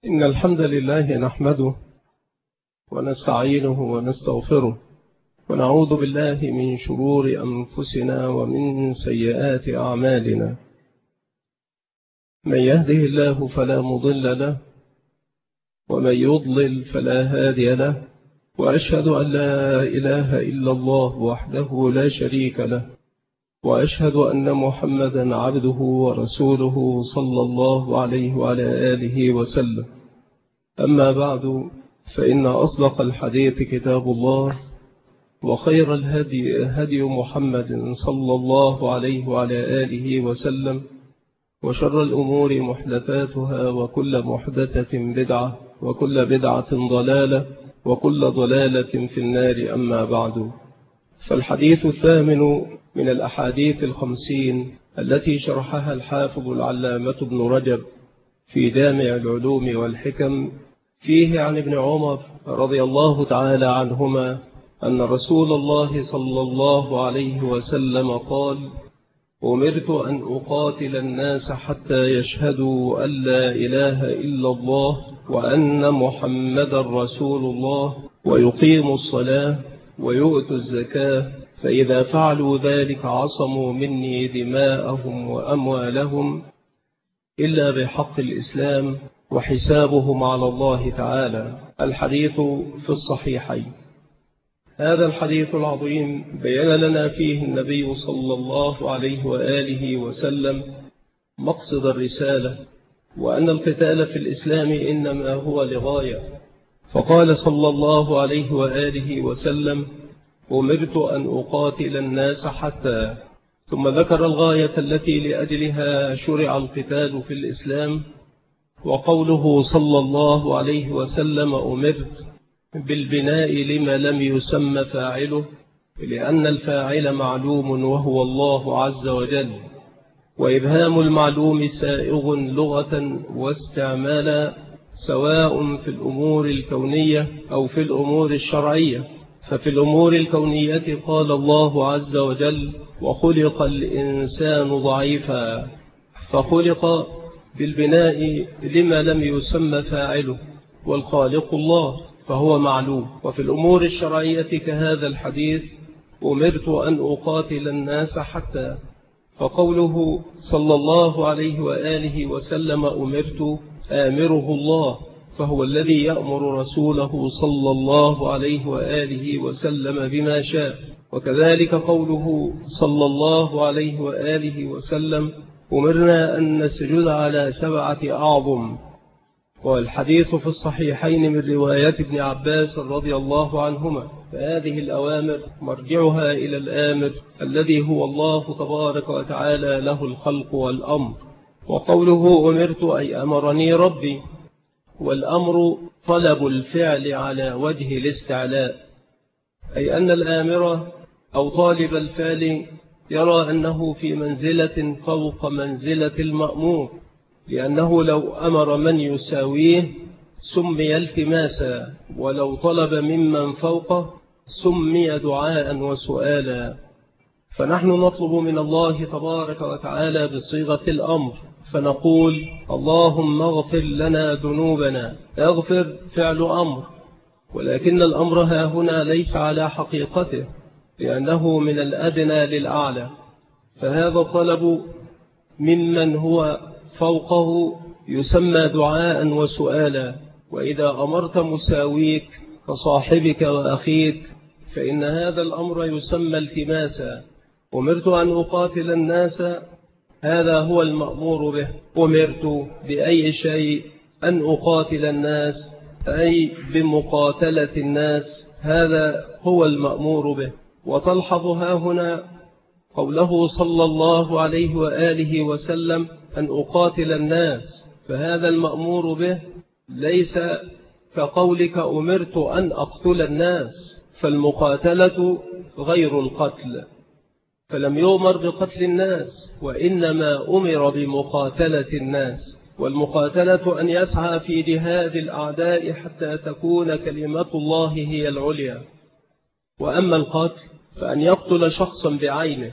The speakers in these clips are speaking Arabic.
إن الحمد لله نحمده ونستعينه ونستغفره ونعوذ بالله من شرور أنفسنا ومن سيئات أعمالنا. من يهده الله فلا مضل له ومن يضلل فلا هادي له، وأشهد أن لا إله إلا الله وحده لا شريك له، وأشهد أن محمدا عبده ورسوله صلى الله عليه وعلى آله وسلم. أما بعد، فإن أصدق الحديث كتاب الله، وخير الهدي هدي محمد صلى الله عليه وعلى آله وسلم، وشر الأمور محدثاتها، وكل محدثة بدعة، وكل بدعة ضلالة، وكل ضلالة في النار. أما بعد، فالحديث الثامن من الأحاديث 50 التي شرحها الحافظ العلامة ابن رجب في جامع العلوم والحكم، فيه عن ابن عمر رضي الله تعالى عنهما أن رسول الله صلى الله عليه وسلم قال: أمرت أن أقاتل الناس حتى يشهدوا أن لا إله إلا الله وأن محمد رسول الله ويقيموا الصلاة ويؤتوا الزكاة، فإذا فعلوا ذلك عصموا مني دماءهم وأموالهم إلا بحق الإسلام وحسابهم على الله تعالى. الحديث في الصحيحين. هذا الحديث العظيم بيّن لنا فيه النبي صلى الله عليه وآله وسلم مقصد الرسالة، وأن القتال في الإسلام إنما هو لغاية. فقال صلى الله عليه وآله وسلم: أمرت أن أقاتل الناس حتى، ثم ذكر الغاية التي لأجلها شرع القتال في الإسلام. وقوله صلى الله عليه وسلم: أمرت بالبناء لما لم يسمى فاعله، لأن الفاعل معلوم وهو الله عز وجل، وإبهام المعلوم سائغ لغة واستعمالا، سواء في الأمور الكونية أو في الأمور الشرعية. ففي الأمور الكونية قال الله عز وجل: وخلق الإنسان ضعيفا، فخلق بالبناء لما لم يسمى فاعله، والخالق الله فهو معلوم. وفي الأمور الشرعية كهذا الحديث: أمرت أن أقاتل الناس حتى، فقوله صلى الله عليه وآله وسلم: أمرت آمره الله، فهو الذي يأمر رسوله صلى الله عليه وآله وسلم بما شاء. وكذلك قوله صلى الله عليه وآله وسلم: أمرنا أن نسجد على 7 أعظم. والحديث في الصحيحين من رواية ابن عباس رضي الله عنهما. فهذه الأوامر مرجعها إلى الآمر الذي هو الله تبارك وتعالى، له الخلق والأمر. وقوله أمرت أي أمرني ربي، والأمر طلب الفعل على وجه الاستعلاء، أي أن الآمر أو طالب الفعل يرى أنه في منزلة فوق منزلة المأمور، لأنه لو أمر من يساويه سمي التماسا، ولو طلب ممن فوقه سمي دعاء وسؤالا. فنحن نطلب من الله تبارك وتعالى بصيغة الأمر، فنقول: اللهم اغفر لنا ذنوبنا. اغفر فعل أمر، ولكن الأمر ها هنا ليس على حقيقته، لأنه من الأدنى للأعلى، فهذا الطلب ممن هو فوقه يسمى دعاء وسؤالا. وإذا أمرت مساويك كصاحبك وأخيك فإن هذا الأمر يسمى التماسا. أمرت أن أقاتل الناس، هذا هو المأمور به. أمرت بأي شيء أن أقاتل الناس، أي بمقاتلة الناس، هذا هو المأمور به. وتلحظ ها هنا قوله صلى الله عليه وآله وسلم: أن أقاتل الناس، فهذا المأمور به ليس كقولك أمرت أن أقتل الناس، فالمقاتلة غير القتل، فلم يؤمر بقتل الناس، وإنما أمر بمقاتلة الناس. والمقاتلة أن يسعى في جهاد الأعداء حتى تكون كلمة الله هي العليا. وأما القتل فأن يقتل شخصا بعينه.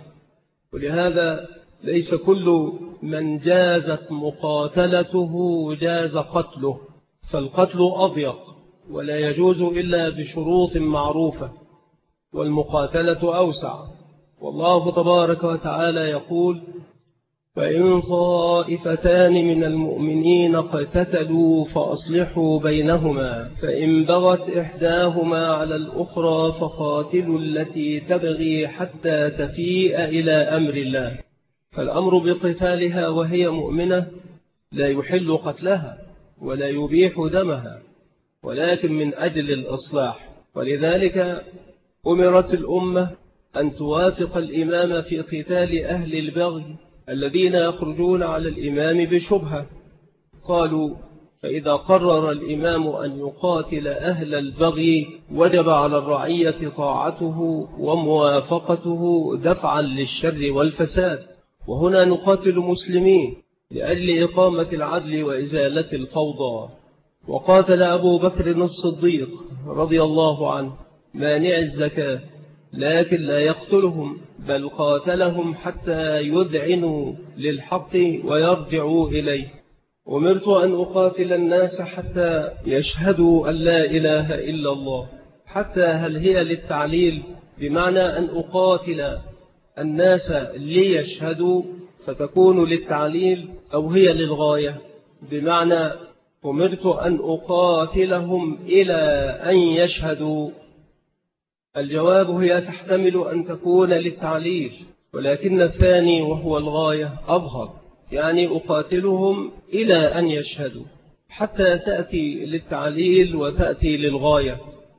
ولهذا ليس كل من جازت مقاتلته جاز قتله، فالقتل أضيق ولا يجوز إلا بشروط معروفة، والمقاتلة أوسع. والله تبارك وتعالى يقول: فإن طائفتان من المؤمنين اقتتلوا فأصلحوا بينهما، فإن بغت إحداهما على الأخرى فقاتلوا التي تبغي حتى تفيء إلى أمر الله. فالأمر بقتالها وهي مؤمنة لا يحل قتلها ولا يبيح دمها، ولكن من أجل الإصلاح. ولذلك أمرت الأمة أن توافق الإمام في قتال أهل البغي الذين يخرجون على الإمام بشبهة. قالوا: فإذا قرر الإمام أن يقاتل أهل البغي وجب على الرعية طاعته وموافقته دفعا للشر والفساد. وهنا نقاتل مسلمين لأجل إقامة العدل وإزالة الفوضى. وقاتل أبو بكر الصديق رضي الله عنه مانع الزكاة، لكن لا يقتلهم، بل قاتلهم حتى يذعنوا للحق ويرجعوا إليه. أمرت أن أقاتل الناس حتى يشهدوا أن لا إله إلا الله. حتى هل هي للتعليل بمعنى أن أقاتل الناس ليشهدوا فتكون للتعليل، أو هي للغاية بمعنى أمرت أن أقاتلهم إلى أن يشهدوا؟ الجواب: هي تحتمل أن تكون للتعليل، ولكن الثاني وهو الغاية أظهر، يعني أقاتلهم إلى أن يشهدوا، حتى تأتي للتعليل وتأتي للغاية.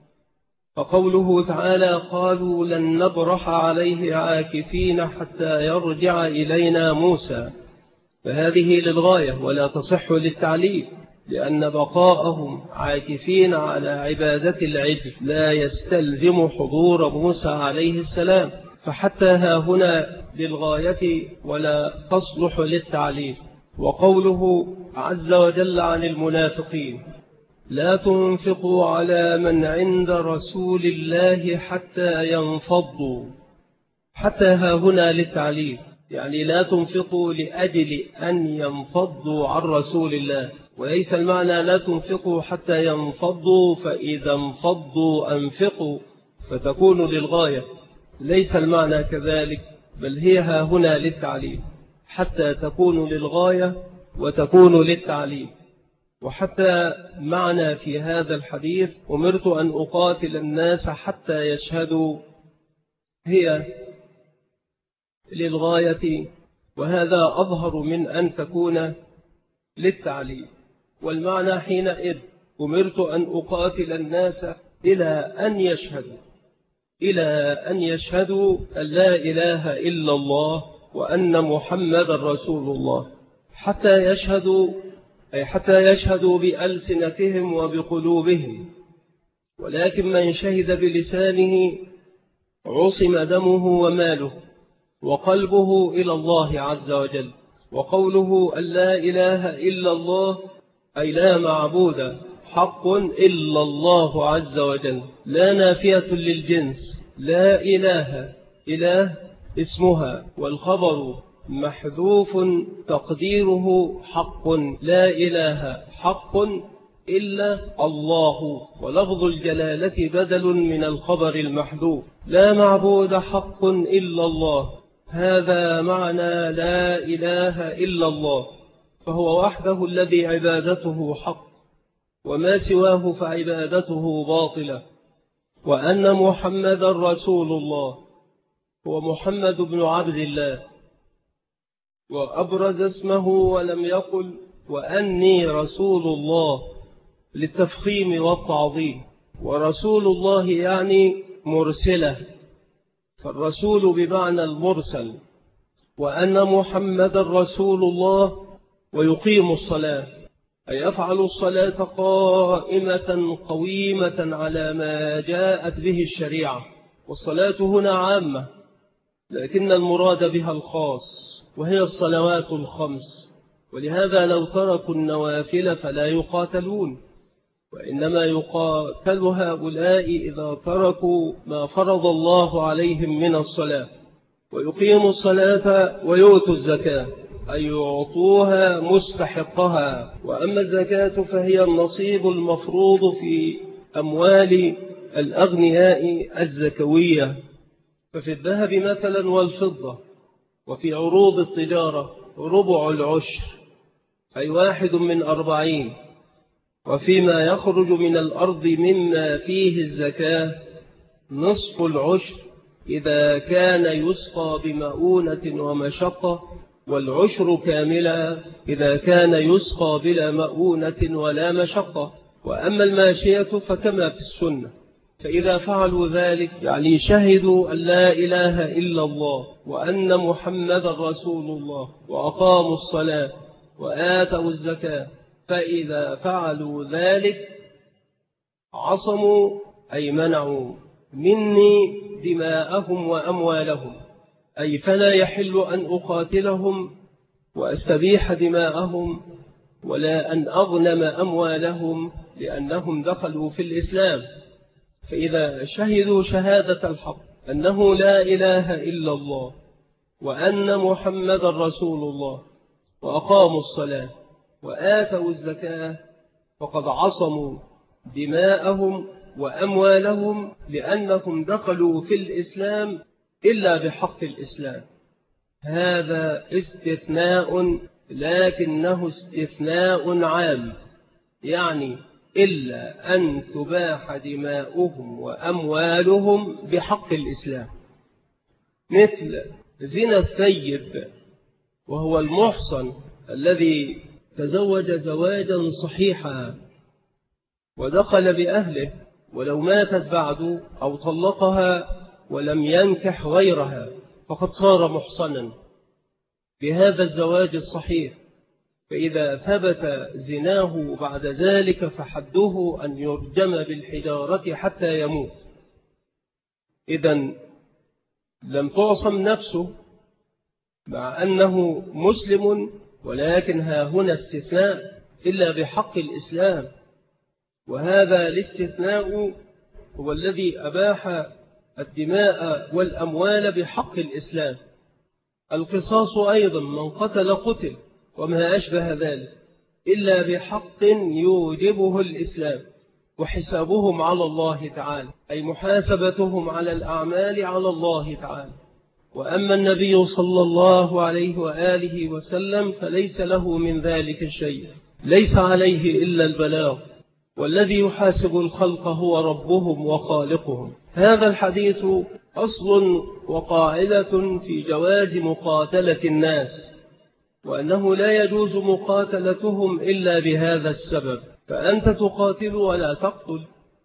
فقوله تعالى: قالوا لن نبرح عليه عاكفين حتى يرجع إلينا موسى، فهذه للغاية ولا تصح للتعليل، لأن بقاءهم عاكفين على عبادة العجل لا يستلزم حضور موسى عليه السلام، فحتى ها هنا للغاية ولا تصلح للتعليل. وقوله عز وجل عن المنافقين: لا تنفقوا على من عند رسول الله حتى ينفضوا، حتى ها هنا للتعليل، يعني لا تنفقوا لأجل أن ينفضوا عن رسول الله، وليس المعنى لا تنفقوا حتى ينفضوا فإذا انفضوا أنفقوا فتكون للغاية، ليس المعنى كذلك، بل هي ها هنا للتعليل، حتى تكون للغاية وتكون للتعليل. وحتى معنى في هذا الحديث أمرت أن أقاتل الناس حتى يشهدوا هي للغاية، وهذا أظهر من أن تكون للتعليل. والمعنى حينئذ أمرت أن أقاتل الناس إلى أن يشهدوا، إلى أن يشهدوا أن لا إله إلا الله وأن محمد رسول الله. حتى يشهدوا أي حتى يشهدوا بألسنتهم وبقلوبهم، ولكن من شهد بلسانه عصم دمه وماله وقلبه إلى الله عز وجل. وقوله أن لا إله إلا الله أي لا معبود حق إلا الله عز وجل، لا نافية للجنس، لا إله اسمها والخبر محذوف تقديره حق، لا إله حق إلا الله، ولفظ الجلالة بدل من الخبر المحذوف، لا معبود حق إلا الله، هذا معنى لا إله إلا الله، فهو وحده الذي عبادته حق، وما سواه فعبادته باطلة. وأن محمد رسول الله، هو محمد بن عبد الله، وأبرز اسمه ولم يقل وأني رسول الله للتفخيم والتعظيم، ورسول الله يعني مرسله، فالرسول بمعنى المرسل. وأن محمد رسول الله ويقيم الصلاة أي يفعل الصلاة قائمة قويمة على ما جاءت به الشريعة. والصلاة هنا عامة، لكن المراد بها الخاص، وهي الصلوات الخمس، ولهذا لو تركوا النوافل فلا يقاتلون، وإنما يقاتل هؤلاء إذا تركوا ما فرض الله عليهم من الصلاة، ويقيموا الصلاة ويؤتوا الزكاة. أي يعطوها مستحقها. وأما الزكاة فهي النصيب المفروض في أموال الأغنياء الزكوية، ففي الذهب مثلا والفضة وفي عروض التجارة ربع العشر أي 1/40، وفيما يخرج من الأرض مما فيه الزكاة نصف العشر إذا كان يسقى بمؤونة ومشقة، والعشر كاملا إذا كان يسقى بلا مؤونة ولا مشقة. وأما الماشية فكما في السنة، فإذا فعلوا ذلك يعني شهدوا أن لا إله إلا الله وأن محمد رسول الله وأقاموا الصلاة وآتوا الزكاة، فإذا فعلوا ذلك عصموا أي منعوا مني دماءهم وأموالهم، أي فلا يحل أن أقاتلهم وأستبيح دماءهم ولا أن أغنم أموالهم لأنهم دخلوا في الإسلام. فإذا شهدوا شهادة الحق أنه لا إله إلا الله وأن محمد رسول الله وأقاموا الصلاة وآتوا الزكاة فقد عصموا دماءهم وأموالهم لأنهم دخلوا في الإسلام إلا بحق الإسلام. هذا استثناء لكنه استثناء عام، يعني إلا أن تباح دماؤهم وأموالهم بحق الإسلام، مثل زنا الثيب وهو المحصن الذي تزوج زواجا صحيحا ودخل بأهله ولو ماتت بعد أو طلقها ولم ينكح غيرها فقد صار محصنا بهذا الزواج الصحيح. فإذا ثبت زناه بعد ذلك فحده أن يرجم بالحجارة حتى يموت. إذن لم تعصم نفسه مع أنه مسلم، ولكن ها هنا استثناء إلا بحق الإسلام، وهذا الاستثناء هو الذي أباح الدماء والأموال بحق الإسلام. القصاص أيضا من قتل قتل وما أشبه ذلك إلا بحق يوجبه الإسلام، وحسابهم على الله تعالى أي محاسبتهم على الأعمال على الله تعالى. وأما النبي صلى الله عليه وآله وسلم فليس له من ذلك الشيء، ليس عليه إلا البلاغ، والذي يحاسب الخلق هو ربهم وخالقهم. هذا الحديث أصل وقاعدة في جواز مقاتلة الناس، وأنه لا يجوز مقاتلتهم إلا بهذا السبب، فأنت تقاتل ولا تقتل،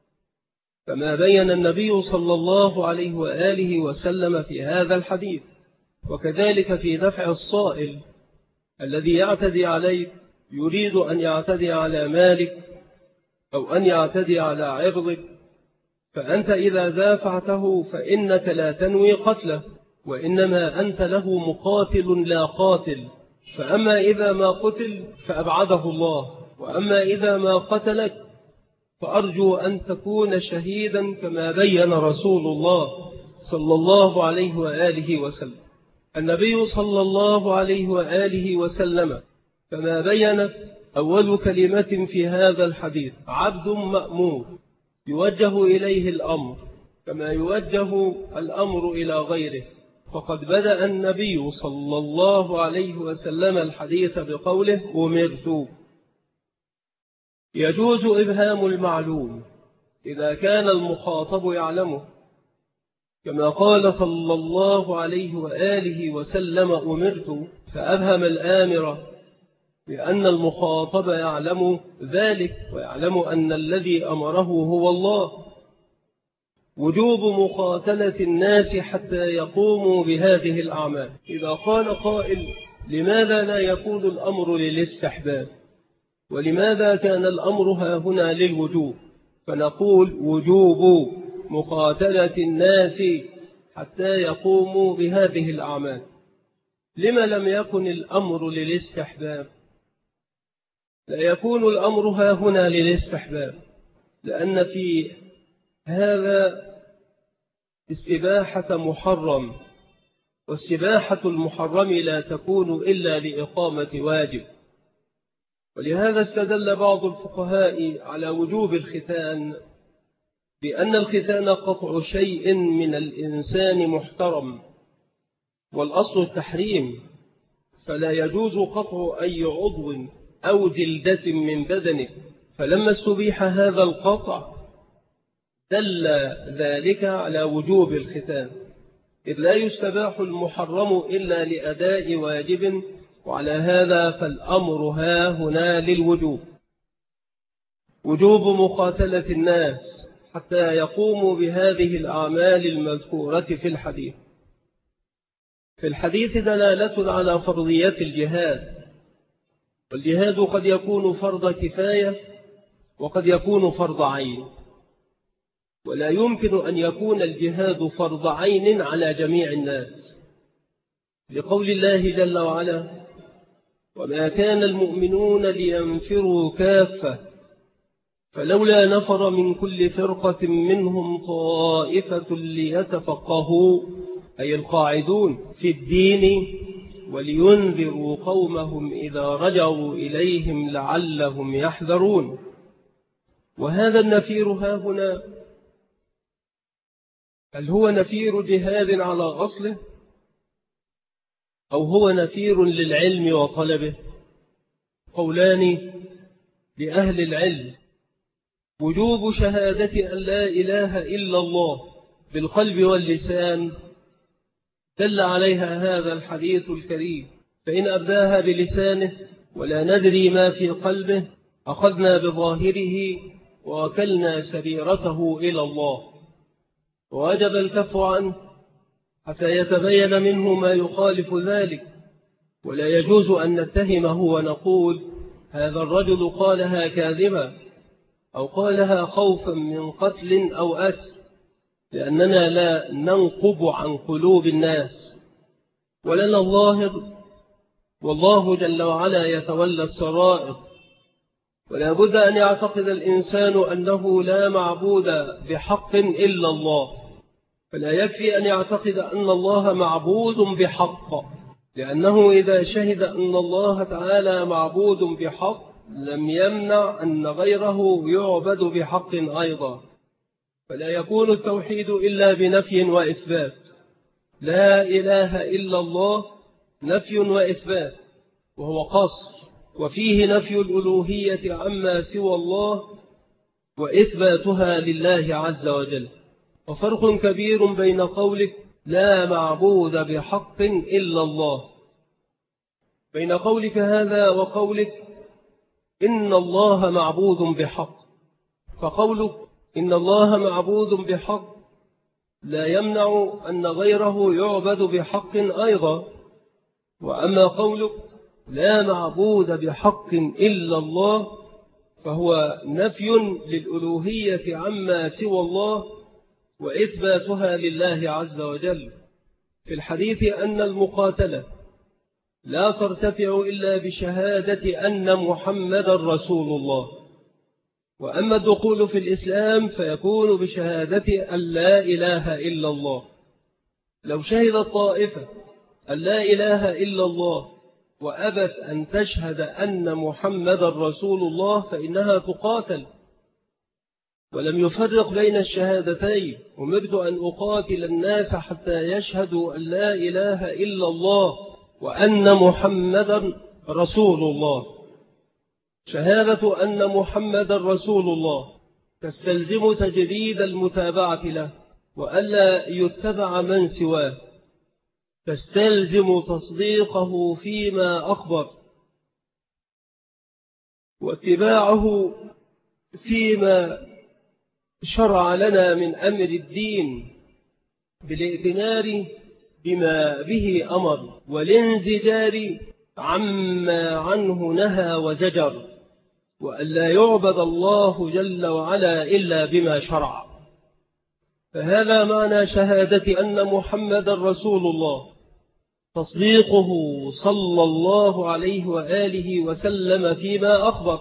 كما بين النبي صلى الله عليه وآله وسلم في هذا الحديث. وكذلك في دفع الصائل الذي يعتدي عليك يريد أن يعتدي على مالك أو أن يعتدي على عرضك، فأنت إذا دافعته فإنك لا تنوي قتله، وإنما أنت له مقاتل لا قاتل. فأما إذا ما قتل فأبعده الله، وأما إذا ما قتلك فأرجو أن تكون شهيدا كما بين رسول الله صلى الله عليه وآله وسلم. النبي صلى الله عليه وآله وسلم كما بين أول كلمة في هذا الحديث عبد مأمور يوجه إليه الأمر كما يوجه الأمر إلى غيره. فقد بدأ النبي صلى الله عليه وسلم الحديث بقوله أمرت. يجوز إبهام المعلوم إذا كان المخاطب يعلمه، كما قال صلى الله عليه وآله وسلم أمرت، فأبهم الآمر لأن المخاطب يعلم ذلك ويعلم أن الذي أمره هو الله. وجوب مقاتلة الناس حتى يقوموا بهذه الأعمال. إذا قال قائل لماذا لا يكون الأمر للاستحباب، ولماذا كان الأمر هنا للوجوب؟ فنقول وجوب مقاتلة الناس حتى يقوموا بهذه الأعمال. لما لم يكن الأمر للاستحباب؟ لا يكون الأمر هنا للاستحباب لأن في هذا استباحة محرم واستباحة المحرم لا تكون إلا لإقامة واجب. ولهذا استدل بعض الفقهاء على وجوب الختان بأن الختان قطع شيء من الإنسان محترم، والأصل التحريم، فلا يجوز قطع أي عضو أو جلدة من بدنه. فلما استبيح هذا القطع دل ذلك على وجوب الختان، إذ لا يستباح المحرم إلا لأداء واجب، وعلى هذا فالأمر ها هنا للوجوب، وجوب مقاتلة الناس حتى يقوموا بهذه الأعمال المذكورة في الحديث. في الحديث دلالة على فرضية الجهاد، والجهاد قد يكون فرض كفاية وقد يكون فرض عين، ولا يمكن أن يكون الجهاد فرض عين على جميع الناس، لقول الله جل وعلا: وما كان المؤمنون لينفروا كافة فلولا نفر من كل فرقة منهم طائفة ليتفقهوا، أي القاعدون في الدين، ولينذروا قومهم إذا رجعوا إليهم لعلهم يحذرون. وهذا النفير ها هنا هل هو نفير جهاد على أصله، أو هو نفير للعلم وطلبه؟ قولان لأهل العلم: وجوب شهادة أن لا إله إلا الله بالقلب واللسان دل عليها هذا الحديث الكريم، فإن أبداها بلسانه ولا ندري ما في قلبه أخذنا بظاهره ووكلنا سريرته إلى الله، ووجب الكف عنه حتى يتبين منه ما يخالف ذلك. ولا يجوز أن نتهمه ونقول هذا الرجل قالها كاذبا أو قالها خوفا من قتل أو أسر، لأننا لا ننقب عن قلوب الناس ولنا الظاهر، والله جل وعلا يتولى السرائر. ولا بد أن يعتقد الإنسان أنه لا معبود بحق إلا الله، فلا يكفي أن يعتقد أن الله معبود بحق، لأنه إذا شهد أن الله تعالى معبود بحق لم يمنع أن غيره يعبد بحق أيضا. فلا يكون التوحيد إلا بنفي وإثبات، لا إله إلا الله نفي وإثبات، وهو قصر، وفيه نفي الألوهية عما سوى الله وإثباتها لله عز وجل. وفرق كبير بين قولك لا معبود بحق إلا الله، بين قولك هذا وقولك إن الله معبود بحق. فقولك إن الله معبود بحق لا يمنع أن غيره يعبد بحق أيضا، وأما قولك لا معبود بحق إلا الله فهو نفي للألوهية عما سوى الله وإثباتها لله عز وجل. في الحديث أن المقاتلة لا ترتفع إلا بشهادة أن محمد رسول الله، وأما الدخول في الإسلام فيكون بشهادة أن لا إله إلا الله. لو شهد الطائفة أن لا إله إلا الله وأبت أن تشهد أن محمد رسول الله فإنها تقاتل، ولم يفرق بين الشهادتين: أمرت أن أقاتل الناس حتى يشهدوا أن لا إله إلا الله وأن محمدا رسول الله. شهادة أن محمد رسول الله تستلزم تجريد المتابعة له وألا يتبع من سواه، تستلزم تصديقه فيما أخبر واتباعه فيما شرع لنا من أمر الدين بالائتمار بما به أمر والانزجار عما عنه نهى وزجر، وألا يعبد الله جل وعلا إلا بما شرع. فهذا معنى شهادة أن محمد رسول الله، تصديقه صلى الله عليه وآله وسلم فيما أخبر،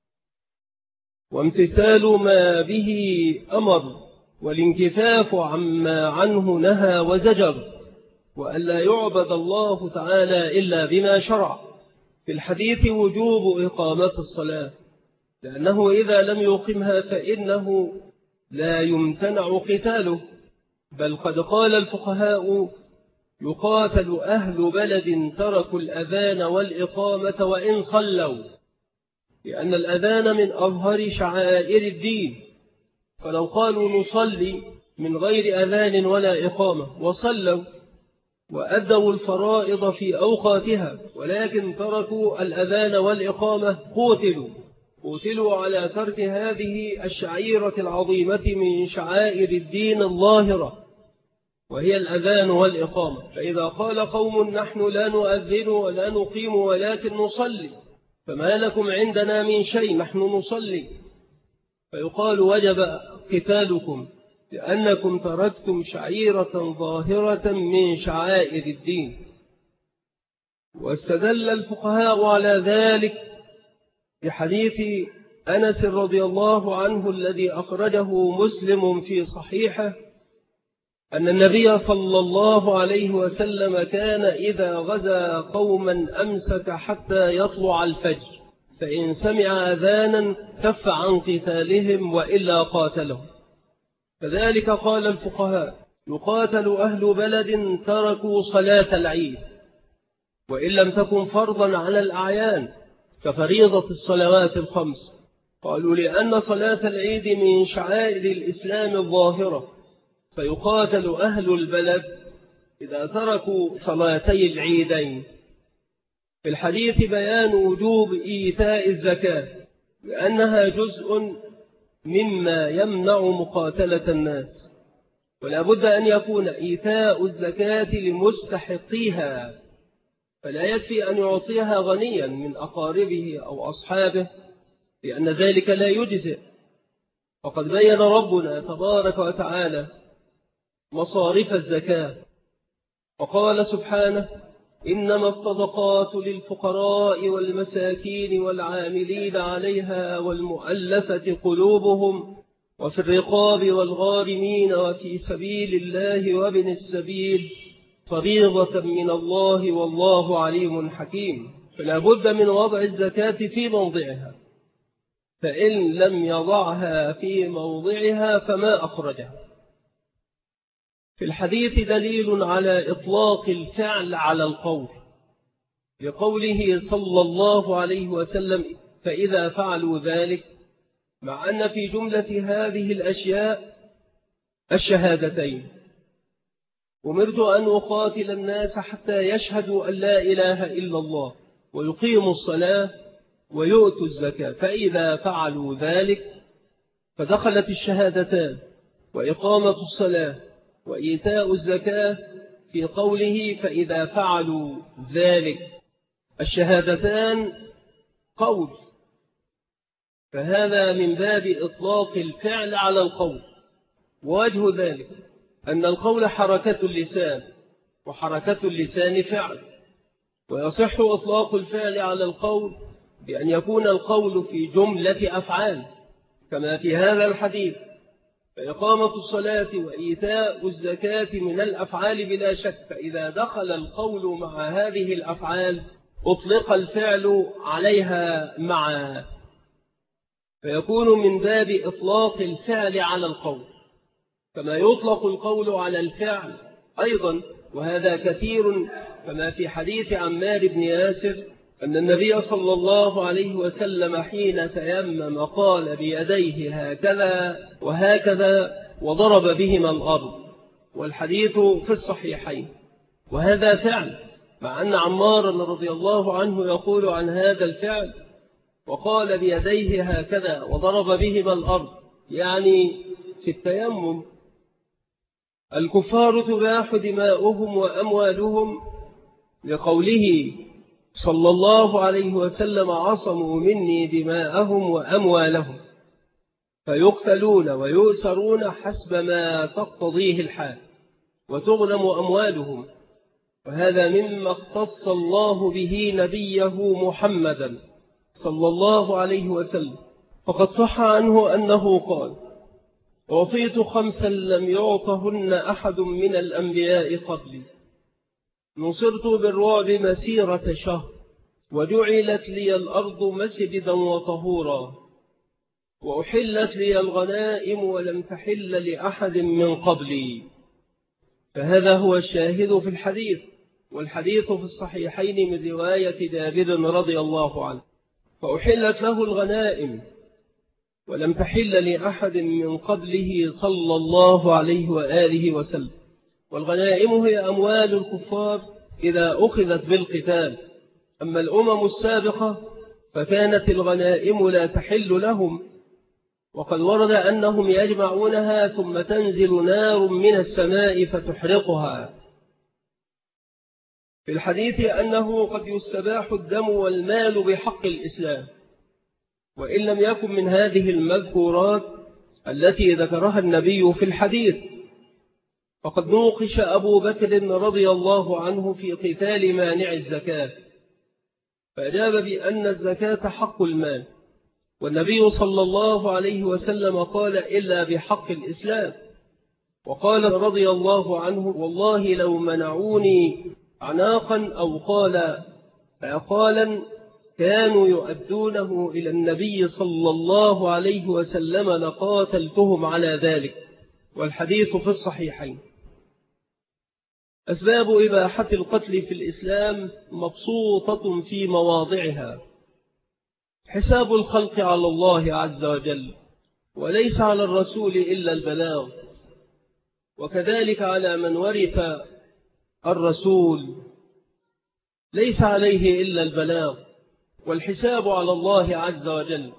وامتثال ما به أمر، والانكفاف عما عنه نهى وزجر، وألا يعبد الله تعالى إلا بما شرع. في الحديث وجوب إقامة الصلاة، لأنه إذا لم يقمها فإنه لا يمتنع قتاله، بل قد قال الفقهاء: يقاتل أهل بلد تركوا الأذان والإقامة وإن صلوا، لأن الأذان من أظهر شعائر الدين. فلو قالوا نصلي من غير أذان ولا إقامة وصلوا وأدوا الفرائض في أوقاتها ولكن تركوا الأذان والإقامة قتلوا على ترك هذه الشعيرة العظيمة من شعائر الدين الظاهرة، وهي الأذان والإقامة. فإذا قال قوم: نحن لا نؤذن ولا نقيم ولكن نصلي، فما لكم عندنا من شيء، نحن نصلي، فيقال: وجب قتالكم لأنكم تركتم شعيرة ظاهرة من شعائر الدين. واستدل الفقهاء على ذلك بحديث أنس رضي الله عنه الذي أخرجه مسلم في صحيحه، أن النبي صلى الله عليه وسلم كان إذا غزا قوما أمسك حتى يطلع الفجر، فإن سمع أذانا كف عن قتالهم وإلا قاتلهم. كذلك قال الفقهاء: يقاتل أهل بلد تركوا صلاة العيد وإن لم تكن فرضا على الأعيان كفريضة الصلوات الخمس. قالوا: لأن صلاة العيد من شعائر الإسلام الظاهرة، فيقاتل أهل البلد إذا تركوا صلاتي العيدين. في الحديث بيان وجوب إيتاء الزكاة، لأنها جزء مما يمنع مقاتلة الناس، ولا بد أن يكون إيتاء الزكاة لمستحقيها، فلا يكفي أن يعطيها غنيا من أقاربه أو أصحابه، لأن ذلك لا يجزئ. وقد بين ربنا تبارك وتعالى مصارف الزكاة، وقال سبحانه: إنما الصدقات للفقراء والمساكين والعاملين عليها والمؤلفة قلوبهم وفي الرقاب والغارمين وفي سبيل الله وابن السبيل فريضة من الله والله عليم حكيم. فلا بد من وضع الزكاة في موضعها، فإن لم يضعها في موضعها فما أخرجها. في الحديث دليل على إطلاق الفعل على القول، لقوله صلى الله عليه وسلم: فإذا فعلوا ذلك، مع أن في جملة هذه الأشياء الشهادتين: أمرت أن أقاتل الناس حتى يشهدوا أن لا إله إلا الله ويقيموا الصلاة ويؤتوا الزكاة، فإذا فعلوا ذلك فدخلت الشهادتان وإقامة الصلاة وإيتاء الزكاة في قوله فإذا فعلوا ذلك. الشهادتان قول، فهذا من باب إطلاق الفعل على القول. ووجه ذلك أن القول حركة اللسان، وحركة اللسان فعل، ويصح إطلاق الفعل على القول بأن يكون القول في جملة أفعال كما في هذا الحديث. فإقامة الصلاة وإيتاء الزكاة من الأفعال بلا شك، فإذا دخل القول مع هذه الأفعال أطلق الفعل عليها معا، فيكون من باب إطلاق الفعل على القول، كما يطلق القول على الفعل أيضا، وهذا كثير، كما في حديث عمار بن ياسر أن النبي صلى الله عليه وسلم حين تيمم قال بيديه هكذا وهكذا وضرب بهما الأرض، والحديث في الصحيحين. وهذا فعل، مع أن عمار رضي الله عنه يقول عن هذا الفعل وقال بيديه هكذا وضرب بهما الأرض، يعني في التيمم. الكفار تباح دماؤهم وأموالهم، لقوله صلى الله عليه وسلم: عصموا مني دماءهم وأموالهم، فيقتلون ويؤسرون حسب ما تقتضيه الحال، وتغنم أموالهم. وهذا مما اختص الله به نبيه محمدا صلى الله عليه وسلم، فقد صح عنه أنه قال: أعطيت 5 لم يعطهن أحد من الأنبياء قبلي: نصرت بالرعب مسيرة شهر، وجعلت لي الأرض مسجدا وطهورا، وأحلت لي الغنائم ولم تحل لأحد من قبلي. فهذا هو الشاهد في الحديث، والحديث في الصحيحين من رواية جابر رضي الله عنه. فأحلت له الغنائم ولم تحل لأحد من قبله صلى الله عليه وآله وسلم. والغنائم هي أموال الكفار إذا أخذت بالقتال، أما الأمم السابقة فكانت الغنائم لا تحل لهم، وقد ورد أنهم يجمعونها ثم تنزل نار من السماء فتحرقها. في الحديث أنه قد يستباح الدم والمال بحق الإسلام، وإن لم يكن من هذه المذكورات التي ذكرها النبي في الحديث. فقد نوقش أبو بكر رضي الله عنه في قتال مانع الزكاة، فأجاب بأن الزكاة حق المال، والنبي صلى الله عليه وسلم قال إلا بحق الإسلام. وقال رضي الله عنه: والله لو منعوني عناقا أو قال عقالا كانوا يؤدونه إلى النبي صلى الله عليه وسلم لقاتلتهم على ذلك. والحديث في الصحيحين. أسباب إباحة القتل في الإسلام مبسوطة في مواضعها. حساب الخلق على الله عز وجل، وليس على الرسول إلا البلاغ، وكذلك على من ورث الرسول ليس عليه إلا البلاغ، والحساب على الله عز وجل.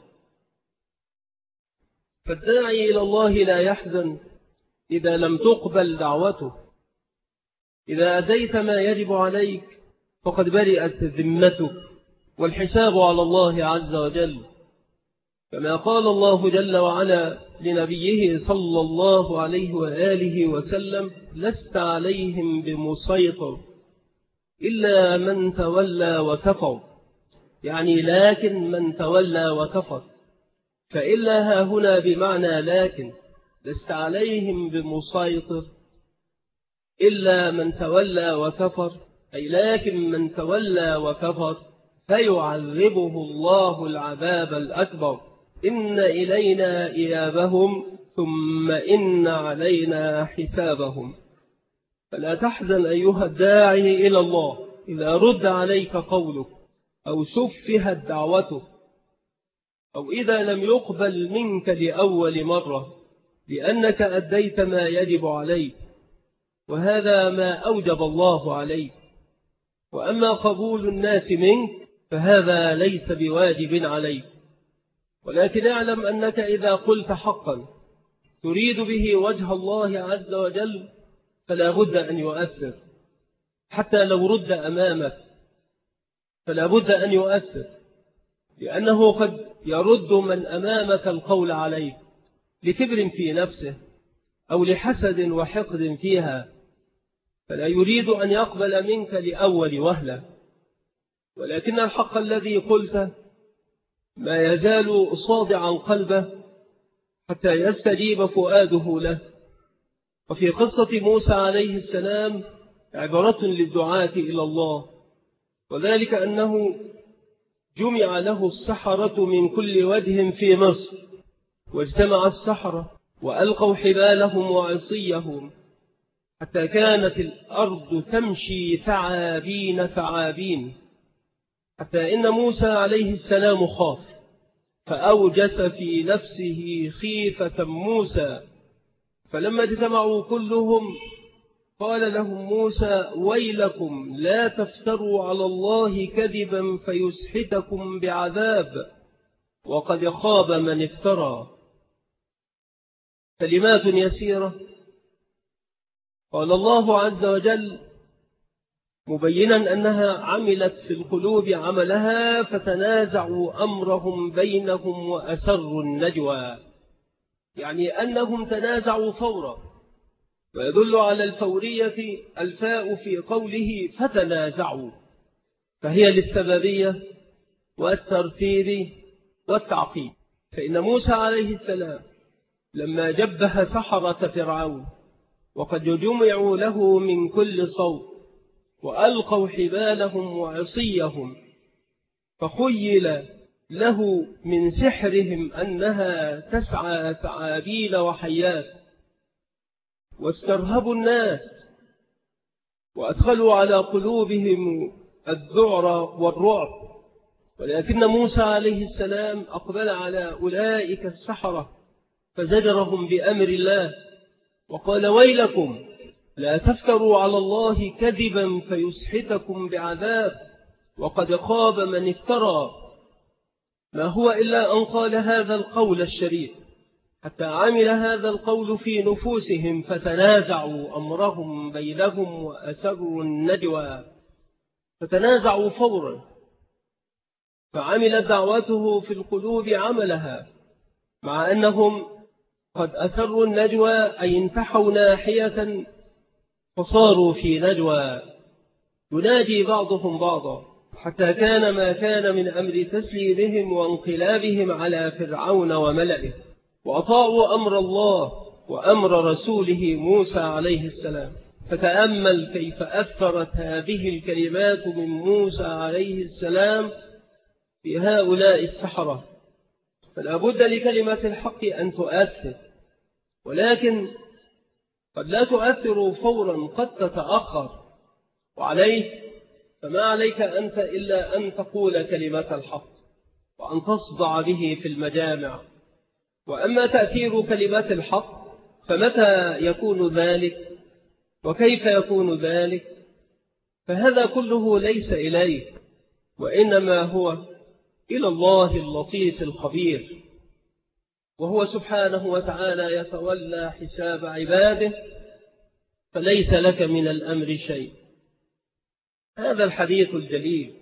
فالداعي إلى الله لا يحزن إذا لم تقبل دعوته. إذا أديت ما يجب عليك فقد برئت ذمتك، والحساب على الله عز وجل، كما قال الله جل وعلا لنبيه صلى الله عليه وآله وسلم: لست عليهم بمسيطر إلا من تولى وكفر. يعني لكن من تولى وكفر، فإلا ها هنا بمعنى لكن، لست عليهم بمسيطر إلا من تولى وكفر، أي لكن من تولى وكفر فيعذبه الله العذاب الأكبر. إن إلينا إيابهم ثم إن علينا حسابهم. فلا تحزن أيها الداعي إلى الله إذا رد عليك قولك أو سفهت دعوتك، أو إذا لم يقبل منك لأول مرة، لأنك أديت ما يجب عليك، وهذا ما أوجب الله عليك. وأما قبول الناس منك فهذا ليس بواجب عليك، ولكن اعلم أنك إذا قلت حقا تريد به وجه الله عز وجل فلا بد أن يؤثر، حتى لو رد أمامك فلا بد أن يؤثر، لأنه قد يرد من أمامك القول عليه لكبر في نفسه أو لحسد وحقد فيها، فلا يريد أن يقبل منك لأول وهلة. ولكن الحق الذي قلته ما يزال صادعا قلبه حتى يستجيب فؤاده له. وفي قصة موسى عليه السلام عبرة للدعاة إلى الله، وذلك أنه جمع له السحرة من كل وجه في مصر، واجتمع السحرة وألقوا حبالهم وعصيهم حتى كانت الأرض تمشي ثعابين ثعابين، حتى إن موسى عليه السلام خاف فأوجس في نفسه خيفة موسى. فلما اجتمعوا كلهم قال لهم موسى: ويلكم لا تفتروا على الله كذبا فيسحتكم بعذاب، وقد خاب من افترى. كلمات يسيرة قال الله عز وجل مبينا أنها عملت في القلوب عملها، فتنازعوا أمرهم بينهم وأسروا النجوى، يعني أنهم تنازعوا فورا، ويدل على الفورية الفاء في قوله فتنازعوا، فهي للسببية والترتيب والتعقيب. فإن موسى عليه السلام لما جبه سحرة فرعون وقد جمعوا له من كل صوت وألقوا حبالهم وعصيهم، فخيل له من سحرهم أنها تسعى ثعابين وحيات، واسترهبوا الناس وأدخلوا على قلوبهم الذعر والرعب. ولكن موسى عليه السلام أقبل على أولئك السحرة فزجرهم بأمر الله وقال: ويلكم لا تفتروا على الله كذبا فيسحتكم بعذاب، وقد خاب من افترى. ما هو إلا أن قال هذا القول الشريف، حتى عمل هذا القول في نفوسهم، فتنازعوا أمرهم بينهم وأسروا النجوى، فتنازعوا فورا، فعمل دعوته في القلوب عملها، مع أنهم قد أسروا النجوى أي انتحوا ناحية فصاروا في نجوى يناجي بعضهم بعضا، حتى كان ما كان من أمر تسليمهم وانقلابهم على فرعون وملئه، وأطاعوا أمر الله وأمر رسوله موسى عليه السلام. فتأمل كيف أثرت هذه الكلمات من موسى عليه السلام في هؤلاء السحرة. فلا بد لكلمة الحق أن تؤثر، ولكن قد لا تؤثر فورا، قد تتأخر، وعليه فما عليك أنت إلا أن تقول كلمة الحق وأن تصدع به في المجامع. وأما تأثير كلمات الحق فمتى يكون ذلك وكيف يكون ذلك، فهذا كله ليس إليك، وإنما هو إلى الله اللطيف الخبير، وهو سبحانه وتعالى يتولى حساب عباده، فليس لك من الأمر شيء. هذا الحديث الجليل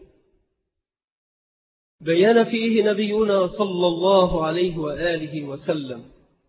بيّن فيه نبينا صلى الله عليه وآله وسلم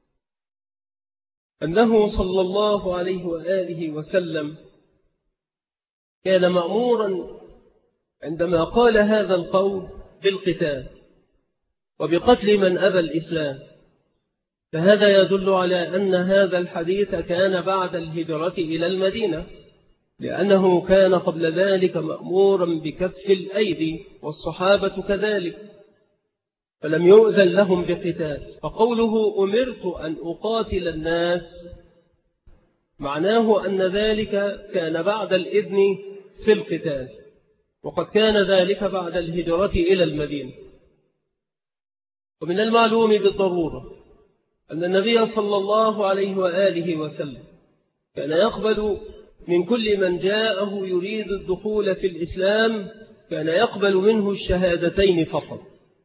أنه صلى الله عليه وآله وسلم كان مأمورا عندما قال هذا القول بالقتال وبقتل من أبى الإسلام. فهذا يدل على أن هذا الحديث كان بعد الهجرة إلى المدينة، لأنه كان قبل ذلك مأمورا بكف الأيدي، والصحابة كذلك، فلم يؤذن لهم بقتال. فقوله أمرت أن أقاتل الناس معناه أن ذلك كان بعد الإذن في القتال، وقد كان ذلك بعد الهجرة إلى المدينة. ومن المعلوم بالضرورة أن النبي صلى الله عليه وآله وسلم كان يقبل من كل من جاءه يريد الدخول في الإسلام، كان يقبل منه الشهادتين فقط،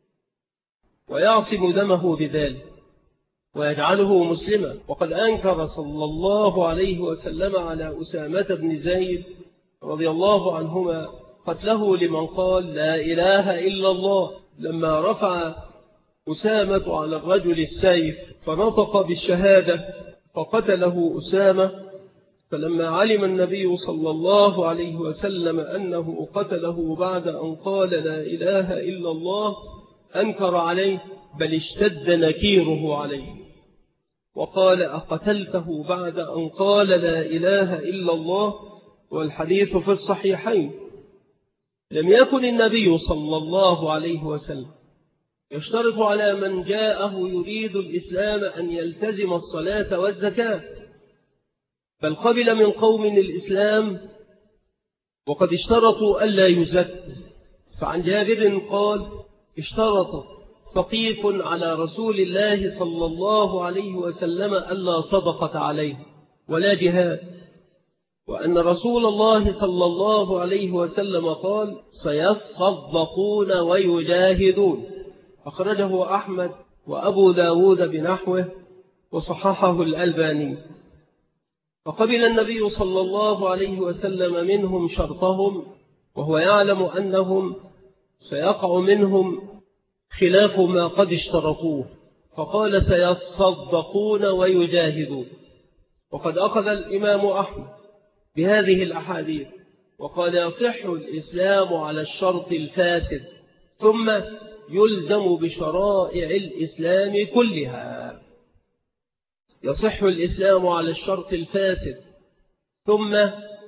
ويعصم دمه بذلك ويجعله مسلما. وقد أنكر صلى الله عليه وسلم على أسامة بن زيد رضي الله عنهما قتله لمن قال لا إله إلا الله، لما رفع أسامة على الرجل السيف فنطق بالشهادة فقتله أسامة. فلما علم النبي صلى الله عليه وسلم أنه قتله بعد أن قال لا إله إلا الله أنكر عليه، بل اشتد نكيره عليه وقال أقتلته بعد أن قال لا إله إلا الله؟ والحديث في الصحيحين. لم يكن النبي صلى الله عليه وسلم يشترط على من جاءه يريد الإسلام أن يلتزم الصلاة والزكاة، بل قبل من قوم الإسلام وقد اشترطوا ألا يزكوا. فعن جابر قال اشترط ثقيف على رسول الله صلى الله عليه وسلم ألا صدقة عليه ولا جهاد، وأن رسول الله صلى الله عليه وسلم قال سيصدقون ويجاهدون. أخرجه أحمد وأبو داود بنحوه وصححه الألباني. فقبل النبي صلى الله عليه وسلم منهم شرطهم، وهو يعلم أنهم سيقع منهم خلاف ما قد اشترطوه، فقال سيصدقون ويجاهدون. وقد أخذ الإمام أحمد بهذه الأحاديث وقال يصح الإسلام على الشرط الفاسد ثم يلزم بشرائع الإسلام كلها. يصح الإسلام على الشرط الفاسد ثم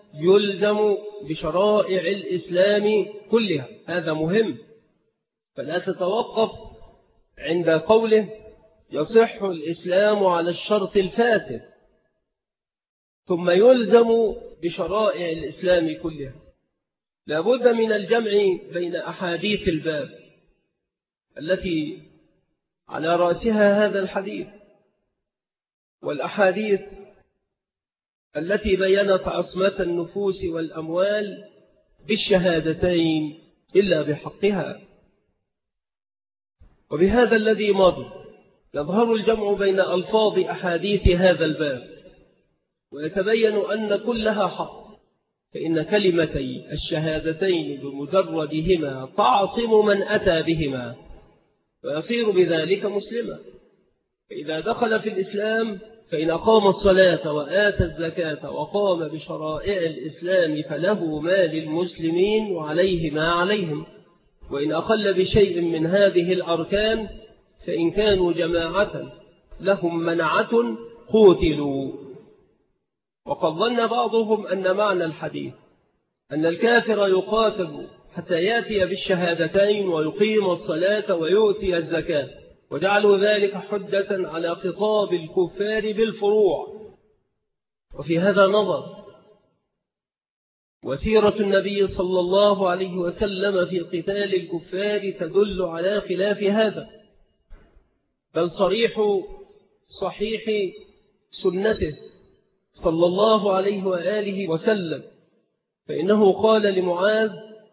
يلزم بشرائع الإسلام كلها. هذا مهم، فلا تتوقف عند قوله يصح الإسلام على الشرط الفاسد ثم يلزم بشرائع الإسلام كلها. لا بد من الجمع بين أحاديث الباب التي على رأسها هذا الحديث والأحاديث التي بيّنت عصمة النفوس والأموال بالشهادتين إلا بحقها. وبهذا الذي مضى يظهر الجمع بين ألفاظ أحاديث هذا الباب ويتبين أن كلها حق، فإن كلمتي الشهادتين بمجردهما تعصم من أتى بهما ويصير بذلك مسلما. فإذا دخل في الإسلام فإن أقام الصلاة وآتى الزكاة وقام بشرائع الإسلام فله ما للمسلمين وعليه ما عليهم، وإن أخل بشيء من هذه الأركان فإن كانوا جماعة لهم منعة قوتلوا. وقد ظن بعضهم أن معنى الحديث أن الكافر يقاتل حتى يأتي بالشهادتين ويقيم الصلاة ويؤتي الزكاة، وجعلوا ذلك حجة على خطاب الكفار بالفروع. وفي هذا نظر، وسيرة النبي صلى الله عليه وسلم في قتال الكفار تدل على خلاف هذا، بل صحيح سنته صلى الله عليه وآله وسلم، فإنه قال لمعاذ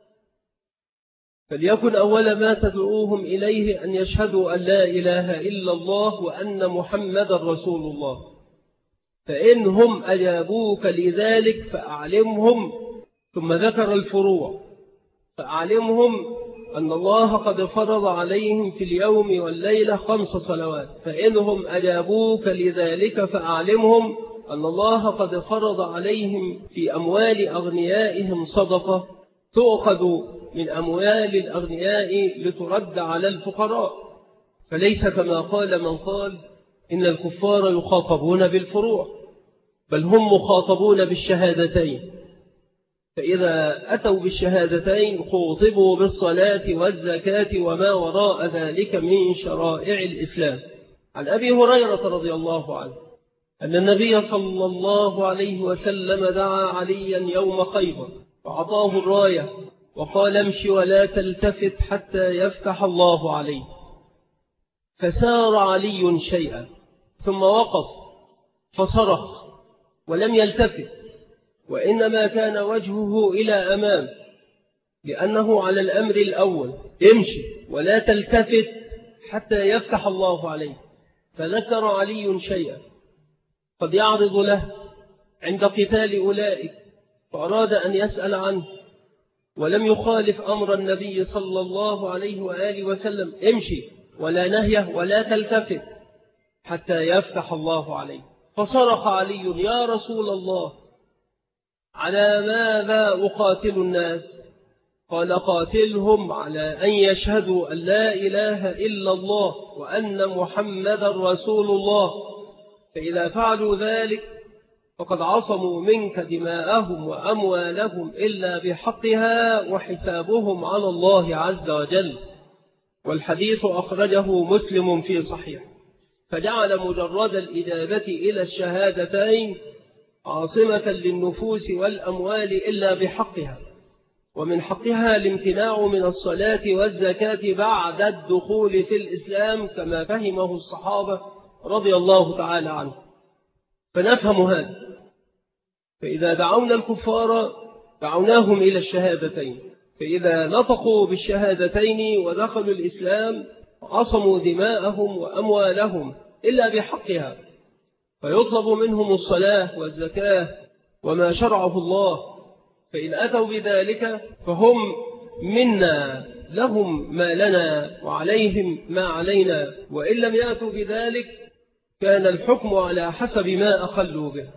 فليكن أول ما تدعوهم إليه أن يشهدوا أن لا إله إلا الله وأن محمد رسول الله، فإنهم أجابوك لذلك فأعلمهم. ثم ذكر الفروع، فأعلمهم أن الله قد فرض عليهم في اليوم والليلة 5 صلوات، فإنهم أجابوك لذلك فأعلمهم أن الله قد فرض عليهم في أموال أغنيائهم صدقة تؤخذ من أموال الأغنياء لترد على الفقراء، فليس كما قال من قال إن الكفار يخاطبون بالفروع، بل هم مخاطبون بالشهادتين. فإذا أتوا بالشهادتين خوطبوا بالصلاة والزكاة وما وراء ذلك من شرائع الإسلام. عن أبي هريرة رضي الله عنه أن النبي صلى الله عليه وسلم دعا عليا يوم خيبر فأعطاه الراية وقال امشي ولا تلتفت حتى يفتح الله عليه، فسار علي شيئا ثم وقف فصرخ ولم يلتفت، وإنما كان وجهه إلى أمام لأنه على الأمر الأول امشي ولا تلتفت حتى يفتح الله عليه. فذكر علي شيئا قد يعرض له عند قتال أولئك فأراد أن يسأل عنه، ولم يخالف أمر النبي صلى الله عليه وآله وسلم امشي ولا نهيه ولا تلتفت حتى يفتح الله عليه. فصرخ علي يا رسول الله على ماذا أقاتل الناس؟ قال قاتلهم على أن يشهدوا أن لا إله إلا الله وأن محمد رسول الله، فإذا فعلوا ذلك فقد عصموا منك دماءهم وأموالهم إلا بحقها وحسابهم على الله عز وجل. والحديث أخرجه مسلم في صحيح. فجعل مجرد الإجابة إلى الشهادتين عاصمة للنفوس والأموال إلا بحقها، ومن حقها الامتناع من الصلاة والزكاة بعد الدخول في الإسلام كما فهمه الصحابة رضي الله تعالى عنه. فنفهم هذا، فإذا دعونا الكفار دعوناهم إلى الشهادتين، فإذا نطقوا بالشهادتين ودخلوا الإسلام عصموا دماءهم وأموالهم إلا بحقها، فيطلب منهم الصلاة والزكاة وما شرعه الله، فإن أتوا بذلك فهم منا لهم ما لنا وعليهم ما علينا، وإن لم يأتوا بذلك كان الحكم على حسب ما أخلوا به.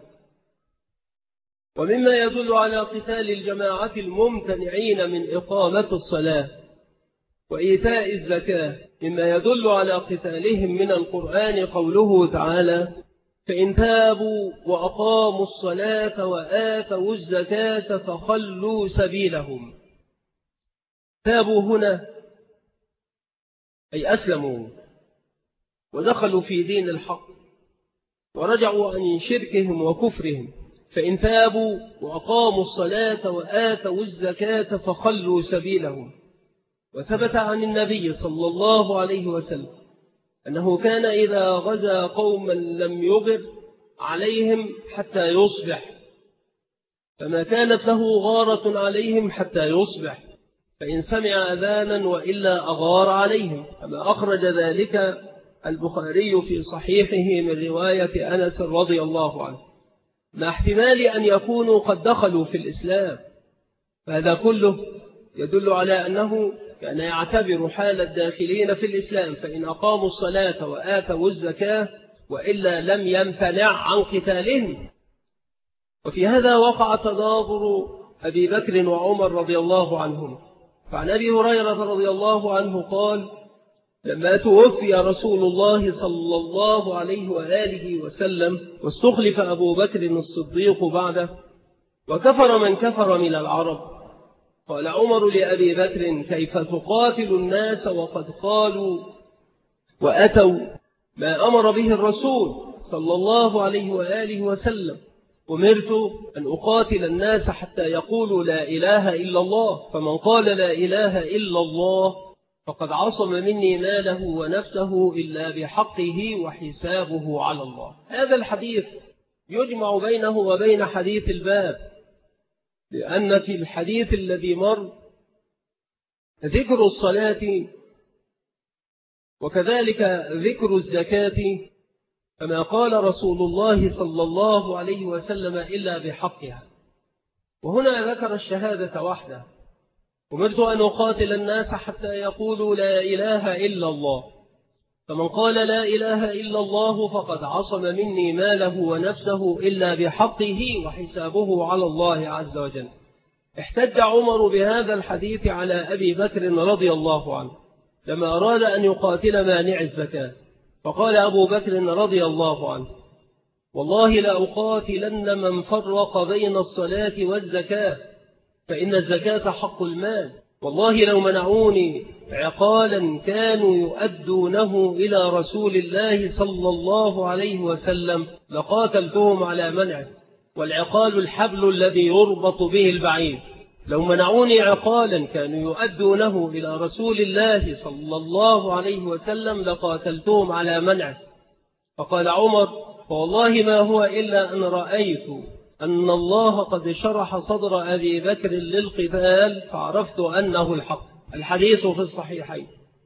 ومما يدل على قتال الجماعة الممتنعين من إقامة الصلاة وإيتاء الزكاة مما يدل على قتالهم من القرآن قوله تعالى فإن تابوا وأقاموا الصلاة وآتوا الزكاة فخلوا سبيلهم. تابوا هنا أي أسلموا ودخلوا في دين الحق ورجعوا عن شركهم وكفرهم. فإن تابوا وأقاموا الصلاة وآتوا الزكاة فخلوا سبيلهم. وثبت عن النبي صلى الله عليه وسلم أنه كان إذا غزا قوما لم يغر عليهم حتى يصبح، فما كانت له غارة عليهم حتى يصبح، فإن سمع أذانا وإلا أغار عليهم، كما أخرج ذلك البخاري في صحيحه من رواية أنس رضي الله عنه، مع احتمال أن يكونوا قد دخلوا في الإسلام. فهذا كله يدل على أنه كان يعتبر حال الداخلين في الإسلام، فإن أقاموا الصلاة وآتوا الزكاة وإلا لم يمتنع عن قتالهم. وفي هذا وقع تناظر أبي بكر وعمر رضي الله عنهم. فعن أبي هريرة رضي الله عنه قال: لما توفي رسول الله صلى الله عليه وآله وسلم واستخلف أبو بكر الصديق بعده وكفر من كفر من العرب، قال عمر لأبي بكر: كيف تقاتل الناس وقد قالوا وأتوا ما أمر به الرسول صلى الله عليه وآله وسلم؟ أمرت أن أقاتل الناس حتى يقولوا لا إله إلا الله، فمن قال لا إله إلا الله فقد عصم مني ماله ونفسه إلا بحقه وحسابه على الله. هذا الحديث يجمع بينه وبين حديث الباب، لأن في الحديث الذي مر ذكر الصلاة وكذلك ذكر الزكاة، كما قال رسول الله صلى الله عليه وسلم إلا بحقها. وهنا ذكر الشهادة وحده: أمرت أن أقاتل الناس حتى يقولوا لا إله إلا الله، فمن قال لا إله إلا الله فقد عصم مني ماله ونفسه إلا بحقه وحسابه على الله عز وجل. احتج عمر بهذا الحديث على أبي بكر رضي الله عنه لما أراد أن يقاتل مانع الزكاة، فقال أبو بكر رضي الله عنه: والله لأقاتلن من فرق بين الصلاة والزكاة، فإن الزكاة حق المال، والله لو منعوني عقالا كانوا يؤدونه إلى رسول الله صلى الله عليه وسلم لقاتلتهم على منعه، والعقال الحبل الذي يربط به البعير، لو منعوني عقالا كانوا يؤدونه إلى رسول الله صلى الله عليه وسلم لقاتلتهم على منعه. فقال عمر: فوالله ما هو إلا أن رأيت أن الله قد شرح صدر أبي بكر للقتال فعرفت أنه الحق. الحديث في الصحيحين.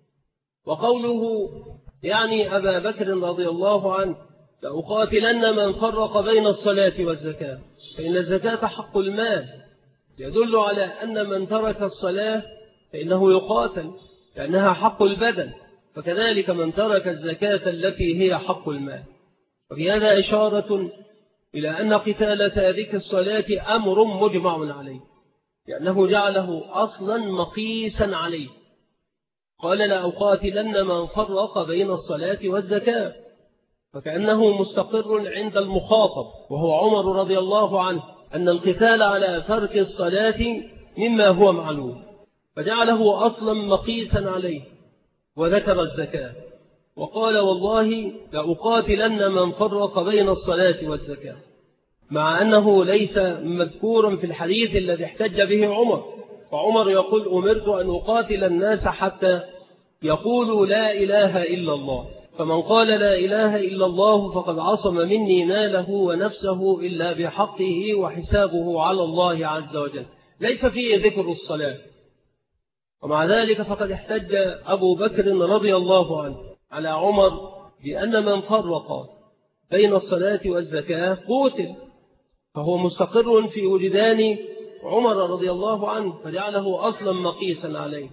وقوله يعني أبا بكر رضي الله عنه: لأقاتلن من فرق بين الصلاة والزكاة، فإن الزكاة حق المال، يدل على أن من ترك الصلاة فإنه يقاتل لأنها حق البدن، فكذلك من ترك الزكاة التي هي حق المال. وفي هذا إشارة إلى أن قتال تارك الصلاة أمر مجمع عليه، لأنه جعله أصلا مقيسا عليه. قال: لأقاتلن من فرق بين الصلاة والزكاة، فكأنه مستقر عند المخاطب وهو عمر رضي الله عنه أن القتال على ترك الصلاة مما هو معلوم، فجعله أصلا مقيسا عليه وذكر الزكاة وقال: والله لأقاتلن من فرق بين الصلاة والزكاة، مع أنه ليس مذكورا في الحديث الذي احتج به عمر. فعمر يقول: أمرت أن أقاتل الناس حتى يقولوا لا إله إلا الله، فمن قال لا إله إلا الله فقد عصم مني ماله ونفسه إلا بحقه وحسابه على الله عز وجل. ليس فيه ذكر الصلاة. ومع ذلك فقد احتج أبو بكر رضي الله عنه على عمر بأن من فرق بين الصلاة والزكاة قتل، فهو مستقر في وجدان عمر رضي الله عنه فجعله أصلا مقيسا عليه.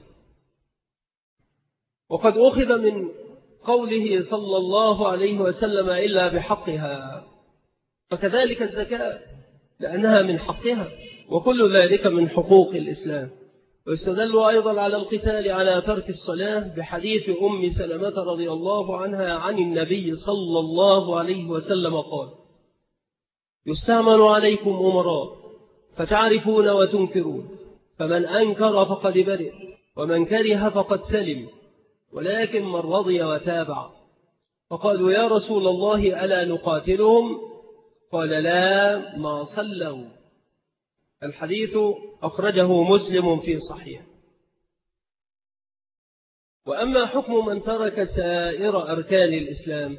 وقد أخذ من قوله صلى الله عليه وسلم إلا بحقها، فكذلك الزكاة لأنها من حقها، وكل ذلك من حقوق الإسلام. ويستدل أيضا على القتال على ترك الصلاة بحديث أم سلمة رضي الله عنها عن النبي صلى الله عليه وسلم قال: يستعمل عليكم أمراء فتعرفون وتنكرون، فمن أنكر فقد برئ، ومن كره فقد سلم، ولكن من رضي وتابع. فقالوا: يا رسول الله ألا نقاتلهم؟ قال: لا، ما صلوا. الحديث أخرجه مسلم في صحيح. وأما حكم من ترك سائر أركان الإسلام،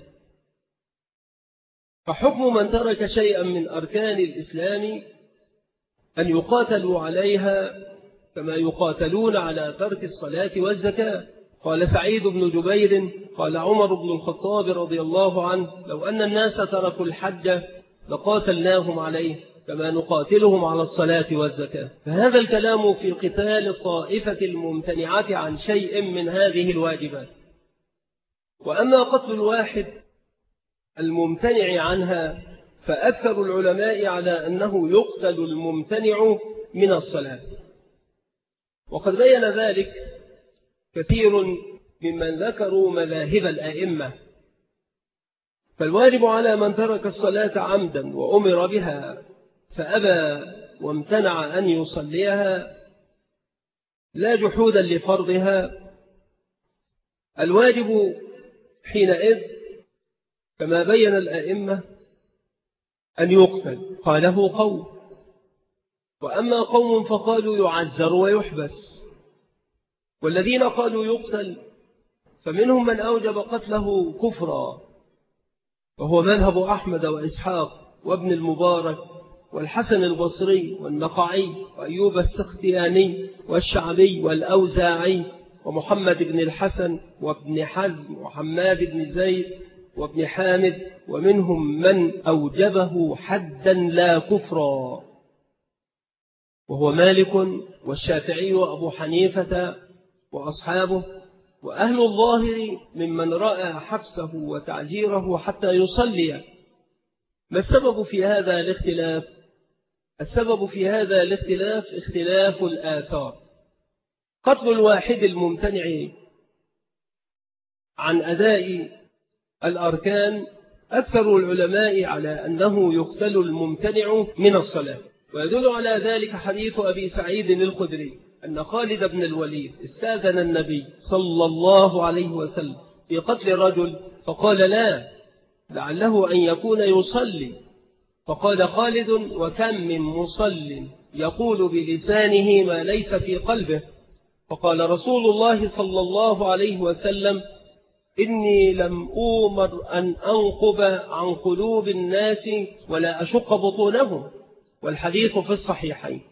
فحكم من ترك شيئا من أركان الإسلام أن يقاتلوا عليها كما يقاتلون على ترك الصلاة والزكاة. قال سعيد بن جبير: قال عمر بن الخطاب رضي الله عنه: لو أن الناس تركوا الحج لقاتلناهم عليه كما نقاتلهم على الصلاة والزكاة. فهذا الكلام في قتال الطائفة الممتنعة عن شيء من هذه الواجبات. وأما قتل الواحد الممتنع عنها فأكثر العلماء على أنه يقتل الممتنع من الصلاة، وقد بين ذلك كثير ممن ذكروا مذاهب الأئمة. فالواجب على من ترك الصلاة عمدا وأمر بها فأبى وامتنع أن يصليها لا جحودا لفرضها، الواجب حينئذ كما بين الأئمة أن يقتل. قاله قوم، وأما قوم فقالوا يعزر ويحبس. والذين قالوا يقتل فمنهم من أوجب قتله كفرا، وهو مذهب أحمد وإسحاق وابن المبارك والحسن البصري والنقعي وأيوب السختياني والشعبي والأوزاعي ومحمد بن الحسن وابن حزم وحماد بن زيد وابن حامد، ومنهم من أوجبه حدا لا كفرا، وهو مالك والشافعي وأبو حنيفة وأصحابه، وأهل الظاهر ممن رأى حبسه وتعزيره حتى يصلي. ما السبب في هذا الاختلاف؟ السبب في هذا الاختلاف اختلاف الآثار. قتل الواحد الممتنع عن أداء الأركان أكثر العلماء على أنه يقتل الممتنع من الصلاة، ويدل على ذلك حديث أبي سعيد الخدري أن خالد بن الوليد استأذن النبي صلى الله عليه وسلم في قتل رجل فقال: لا، لعله أن يكون يصلي. فقال خالد: وكم من مصل يقول بلسانه ما ليس في قلبه. فقال رسول الله صلى الله عليه وسلم: إني لم أؤمر أن أنقب عن قلوب الناس ولا أشق بطونهم. والحديث في الصحيحين.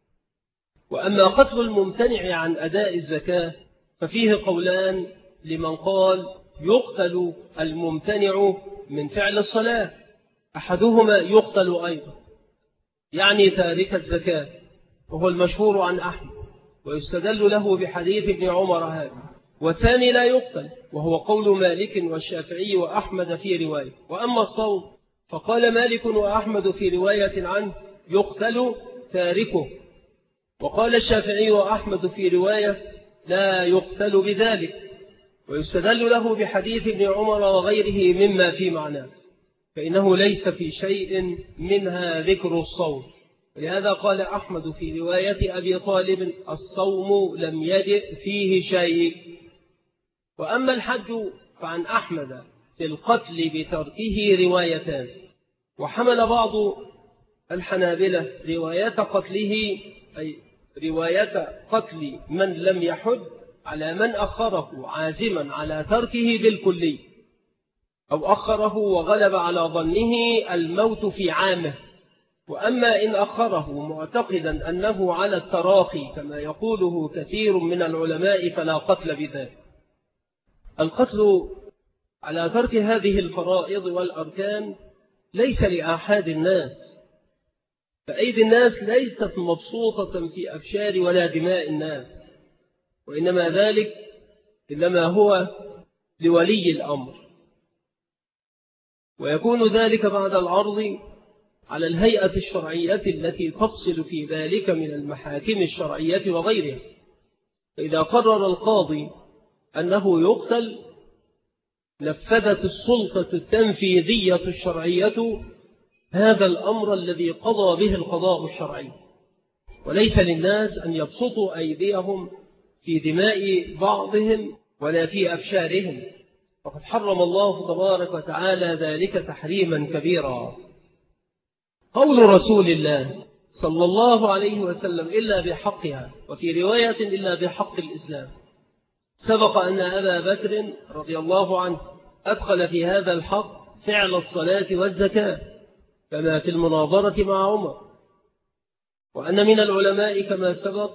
وأما قتل الممتنع عن أداء الزكاة ففيه قولان لمن قال يقتل الممتنع من فعل الصلاة. أحدهما يقتل أيضا، يعني تارك الزكاة، وهو المشهور عن أحمد، ويستدل له بحديث ابن عمر هذا. والثاني لا يقتل، وهو قول مالك والشافعي وأحمد في رواية. وأما الصوم فقال مالك وأحمد في رواية عنه: يقتل تاركه. وقال الشافعي وأحمد في رواية: لا يقتل بذلك. ويستدل له بحديث ابن عمر وغيره مما في معناه، فإنه ليس في شيء منها ذكر الصوم. ولهذا قال أحمد في رواية أبي طالب: الصوم لم يجئ فيه شيء. وأما الحج فعن أحمد في القتل بتركه روايتان، وحمل بعض الحنابلة رواية قتله، أي رواية قتل من لم يحج، على من أخره عازما على تركه بالكلي، أو أخره وغلب على ظنه الموت في عامه. وأما إن أخره معتقدا أنه على التراخي كما يقوله كثير من العلماء فلا قتل بذلك. القتل على ترك هذه الفرائض والأركان ليس لآحاد الناس، فأيدي الناس ليست مبسوطة في أفشار ولا دماء الناس، وإنما ذلك إنما هو لولي الأمر، ويكون ذلك بعد العرض على الهيئة الشرعية التي تفصل في ذلك من المحاكم الشرعية وغيرها. إذا قرر القاضي أنه يقتل نفذت السلطة التنفيذية الشرعية هذا الأمر الذي قضى به القضاء الشرعي، وليس للناس أن يبسطوا أيديهم في دماء بعضهم ولا في أبشارهم، فقد حرم الله تبارك وتعالى ذلك تحريما كبيرا. قول رسول الله صلى الله عليه وسلم إلا بحقها، وفي رواية إلا بحق الإسلام. سبق أن أبا بكر رضي الله عنه أدخل في هذا الحق فعل الصلاة والزكاة كما في المناظرة مع عمر، وأن من العلماء كما سبق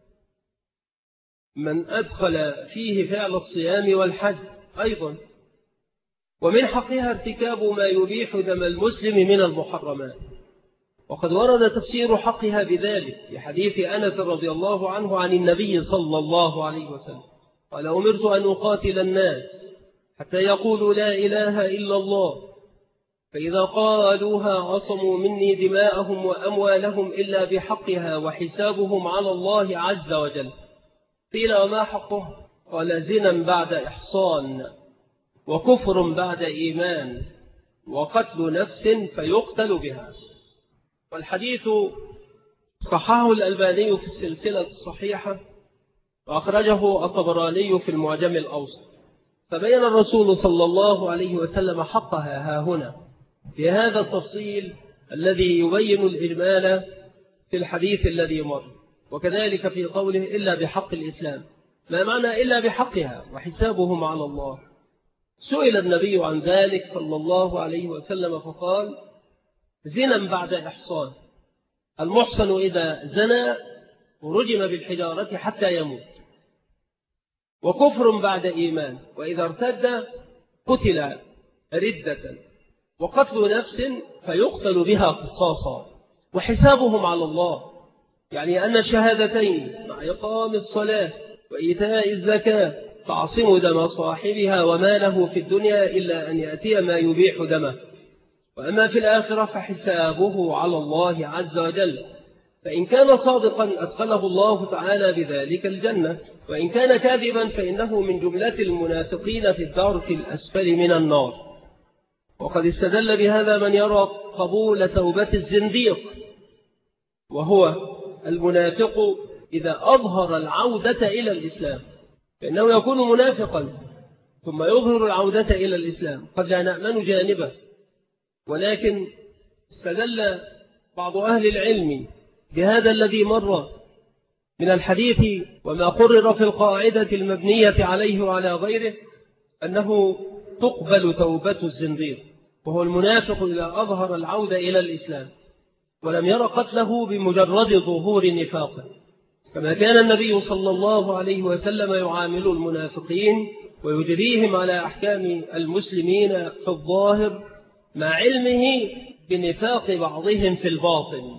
من أدخل فيه فعل الصيام والحج أيضا. ومن حقها ارتكاب ما يبيح دم المسلم من المحرمات، وقد ورد تفسير حقها بذلك في حديث أنس رضي الله عنه عن النبي صلى الله عليه وسلم قال: أمرت أن أقاتل الناس حتى يقولوا لا إله إلا الله، فإذا قالوها عصموا مني دماءهم وأموالهم إلا بحقها وحسابهم على الله عز وجل. قيل: وما حقه؟ قال: زنا بعد إحصان، وكفر بعد إيمان، وقتل نفس فيقتل بها. والحديث صححه الألباني في السلسلة الصحيحة، وأخرجه الطبراني في المعجم الأوسط. فبين الرسول صلى الله عليه وسلم حقها ها هنا في هذا التفصيل الذي يبين الإجمال في الحديث الذي مر، وكذلك في قوله إلا بحق الإسلام. ما معنى إلا بحقها وحسابهم على الله؟ سئل النبي عن ذلك صلى الله عليه وسلم فقال: زنا بعد إحصان، المحصن إذا زنى ورجم بالحجارة حتى يموت، وكفر بعد إيمان، وإذا ارتد قتل ردة، وقتل نفس فيقتل بها قصاصا، وحسابهم على الله، يعني أن الشهادتين مع إقام الصلاة وإيتاء الزكاة تعصم دم صاحبها وماله في الدنيا إلا أن يأتي ما يبيح دمه، وأما في الآخرة فحسابه على الله عز وجل، فإن كان صادقا أدخله الله تعالى بذلك الجنة، وإن كان كاذبا فإنه من جملة المنافقين في الدرك الأسفل من النار. وقد استدل بهذا من يرى قبول توبة الزنديق، وهو المنافق إذا أظهر العودة إلى الإسلام، فإنه يكون منافقا ثم يظهر العودة إلى الإسلام، قد لا نأمن جانبه. ولكن استدل بعض أهل العلم بهذا الذي مر من الحديث وما قرر في القاعدة المبنية عليه وعلى غيره، أنه تقبل توبة الزنديق، وهو المنافق إذا أظهر العودة إلى الإسلام ولم ير قتله بمجرد ظهور نفاقه، كما كان النبي صلى الله عليه وسلم يعامل المنافقين ويجريهم على أحكام المسلمين في الظاهر مع علمه بنفاق بعضهم في الباطن.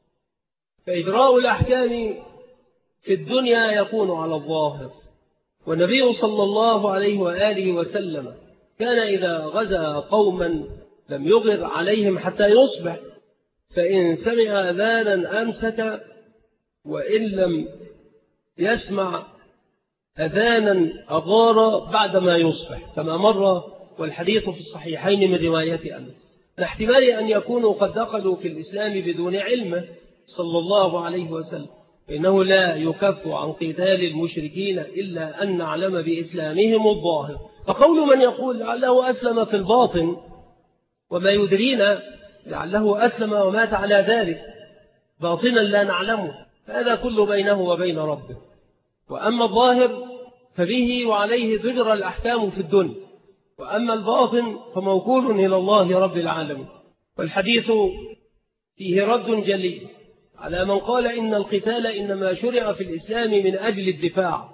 فإجراء الأحكام في الدنيا يكون على الظاهر، والنبي صلى الله عليه وآله وسلم كان إذا غزا قوما لم يغر عليهم حتى يصبح، فإن سمع أذانا أمسك، وإن لم يسمع أذانا أغار بعدما يصبح، كما مر والحديث في الصحيحين من رواية أنس. لاحتمال أن يكونوا قد دخلوا في الإسلام بدون علمه صلى الله عليه وسلم، إنه لا يكف عن قتال المشركين إلا أن نعلم بإسلامهم الظاهر. فقول من يقول لعله أسلم في الباطن وما يدرينا لعله أسلم ومات على ذلك باطنا لا نعلمه، هذا كله بينه وبين ربه. وأما الظاهر فبه وعليه تجرى الأحكام في الدنيا، وأما الباطن فموكول إلى الله رب العالمين. والحديث فيه رد جلي على من قال إن القتال إنما شرع في الإسلام من أجل الدفاع،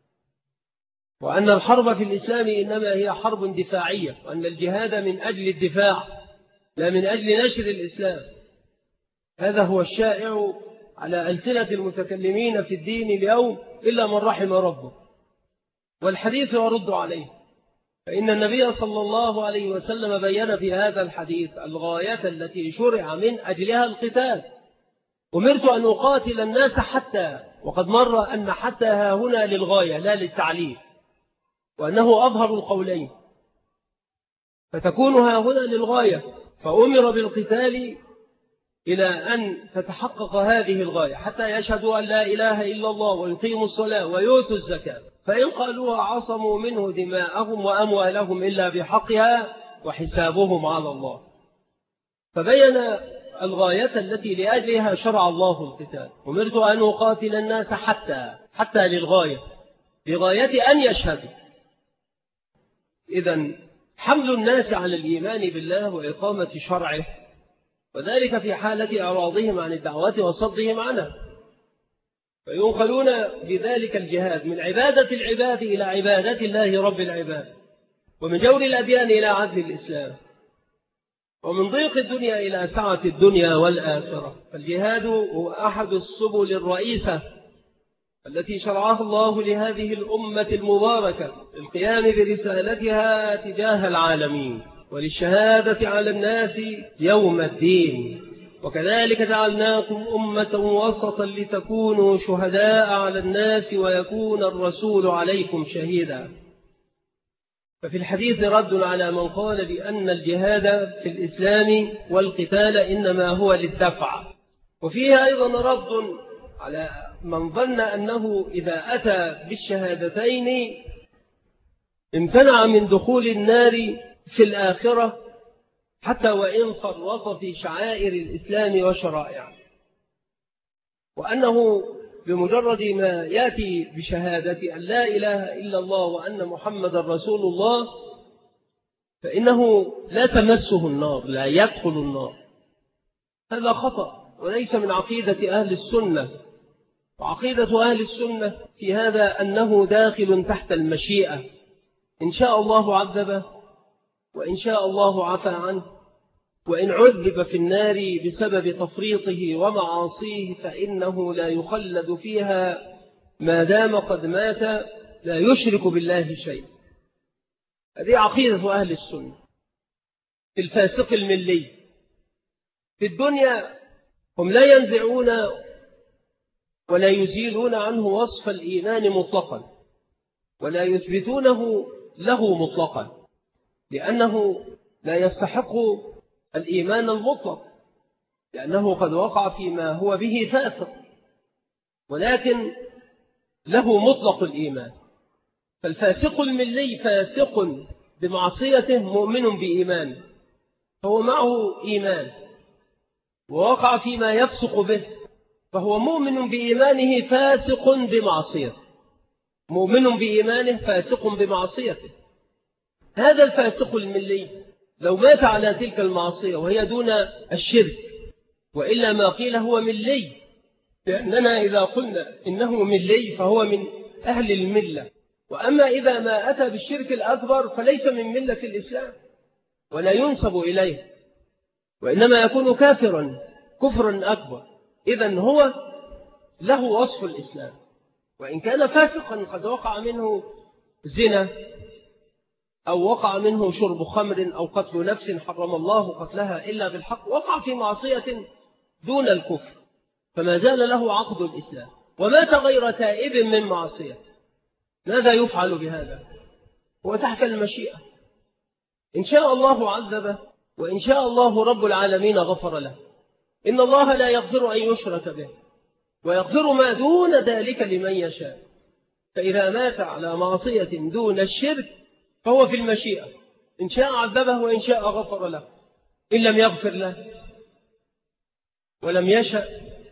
وأن الحرب في الإسلام إنما هي حرب دفاعية، وأن الجهاد من أجل الدفاع لا من أجل نشر الإسلام. هذا هو الشائع على ألسنة المتكلمين في الدين اليوم إلا من رحم ربه، والحديث يرد عليه. فإن النبي صلى الله عليه وسلم بيّن في هذا الحديث الغاية التي شرع من أجلها القتال، أمرت أن أقاتل الناس حتى، وقد مر أن حتى ها هنا للغاية لا للتعليل، وأنه أظهر القولين، فتكون ها هنا للغاية، فأمر بالقتال إلى أن تتحقق هذه الغاية حتى يشهدوا أن لا إله إلا الله ويقيموا الصلاة ويؤتوا الزكاة، فإن قالوها عصموا منه دماءهم وأموالهم إلا بحقها وحسابهم على الله. فبين الغاية التي لأجلها شرع الله القتال. أمرت أن أقاتل الناس حتى للغاية، لغاية أن يشهدوا. إذن حمل الناس على الإيمان بالله وإقامة شرعه، وذلك في حالة أعراضهم عن الدعوات وصدهم عنها، فينقلون بذلك الجهاد من عبادة العباد إلى عبادة الله رب العباد، ومن جور الأديان إلى عدل الإسلام، ومن ضيق الدنيا إلى سعة الدنيا والآخرة. فالجهاد هو أحد السبل الرئيسة التي شرعها الله لهذه الأمة المباركة للقيام برسالتها تجاه العالمين وللشهادة على الناس يوم الدين. وكذلك جعلناكم أمة وسطا لتكونوا شهداء على الناس ويكون الرسول عليكم شهيدا. ففي الحديث رد على من قال بأن الجهاد في الإسلام والقتال إنما هو للدفع، وفيها أيضا رد على من ظن أنه إذا أتى بالشهادتين امتنع من دخول النار في الآخرة حتى وإن فرط في شعائر الإسلام وشرائعه، وأنه بمجرد ما يأتي بشهادة أن لا إله إلا الله وأن محمد رسول الله فإنه لا تمسه النار، لا يدخل النار. هذا خطأ وليس من عقيدة أهل السنة. وعقيدة أهل السنة في هذا أنه داخل تحت المشيئة، إن شاء الله عذبه وإن شاء الله عفى عنه، وإن عذب في النار بسبب تفريطه ومعاصيه فإنه لا يخلد فيها ما دام قد مات لا يشرك بالله شيء. هذه عقيدة أهل السنة. في الفاسق الملي في الدنيا هم لا ينزعون ولا يزيلون عنه وصف الإيمان مطلقا ولا يثبتونه له مطلقا، لأنه لا يستحق الإيمان المطلق، لأنه قد وقع فيما هو به فاسق، ولكن له مطلق الإيمان. فالفاسق الملي فاسق بمعصيته مؤمن بإيمان، فهو معه إيمان، ووقع فيما يفسق به فهو مؤمن بإيمانه فاسق بمعصيته، مؤمن بإيمانه فاسق بمعصيته. هذا الفاسق الملي لو مات على تلك المعصية وهي دون الشرك، وإلا ما قيل هو ملي، لأننا إذا قلنا إنه ملي فهو من أهل الملة. وأما إذا ما أتى بالشرك الأكبر فليس من ملة الإسلام ولا ينسب إليه، وإنما يكون كافرا كفرا أكبر. إذن هو له وصف الإسلام، وإن كان فاسقا قد وقع منه زنا أو وقع منه شرب خمر أو قتل نفس حرم الله قتلها إلا بالحق، وقع في معصية دون الكفر، فما زال له عقد الإسلام ومات غير تائب من معصية. ماذا يفعل بهذا؟ هو تحت المشيئة، إن شاء الله عذبه وإن شاء الله رب العالمين غفر له. إن الله لا يغفر أن يشرك به ويغفر ما دون ذلك لمن يشاء. فإذا مات على معصية دون الشرك فهو في المشيئة، إن شاء عذبه وإن شاء غفر له. إن لم يغفر له ولم يشأ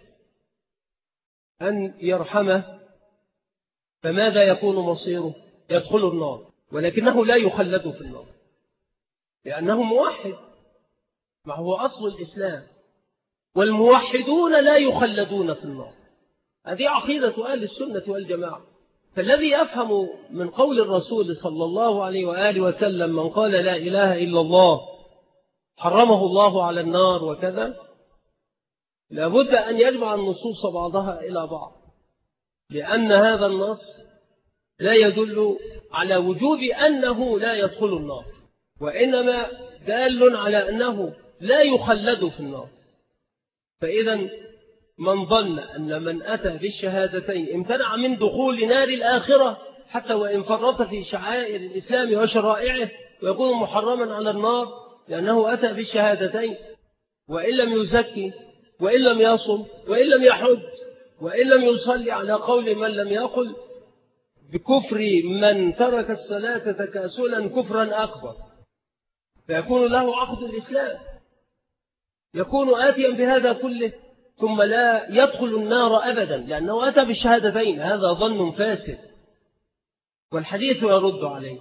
أن يرحمه فماذا يكون مصيره؟ يدخل النار، ولكنه لا يخلد في النار لأنه موحد، ما هو أصل الإسلام، والموحدون لا يخلدون في النار. هذه عقيدة أهل السنة والجماعة. فالذي يفهم من قول الرسول صلى الله عليه وآله وسلم من قال لا إله إلا الله حرمه الله على النار وكذا، لابد أن يجمع النصوص بعضها إلى بعض، لأن هذا النص لا يدل على وجوب أنه لا يدخل النار، وإنما دال على أنه لا يخلد في النار. فإذا من ظن أن من أتى بالشهادتين امتنع من دخول نار الآخرة حتى وإن فرط في شعائر الإسلام وشرائعه ويكون محرما على النار لأنه أتى بالشهادتين، وإن لم يزكي وإن لم يصم وإن لم يحج وإن لم يصلي على قول من لم يقل بكفر من ترك الصلاة تكاسلا كفرا أكبر، فيكون له عقد الإسلام، يكون آتيا بهذا كله ثم لا يدخل النار أبدا لأنه أتى بالشهادتين. هذا ظن فاسد والحديث يرد عليه،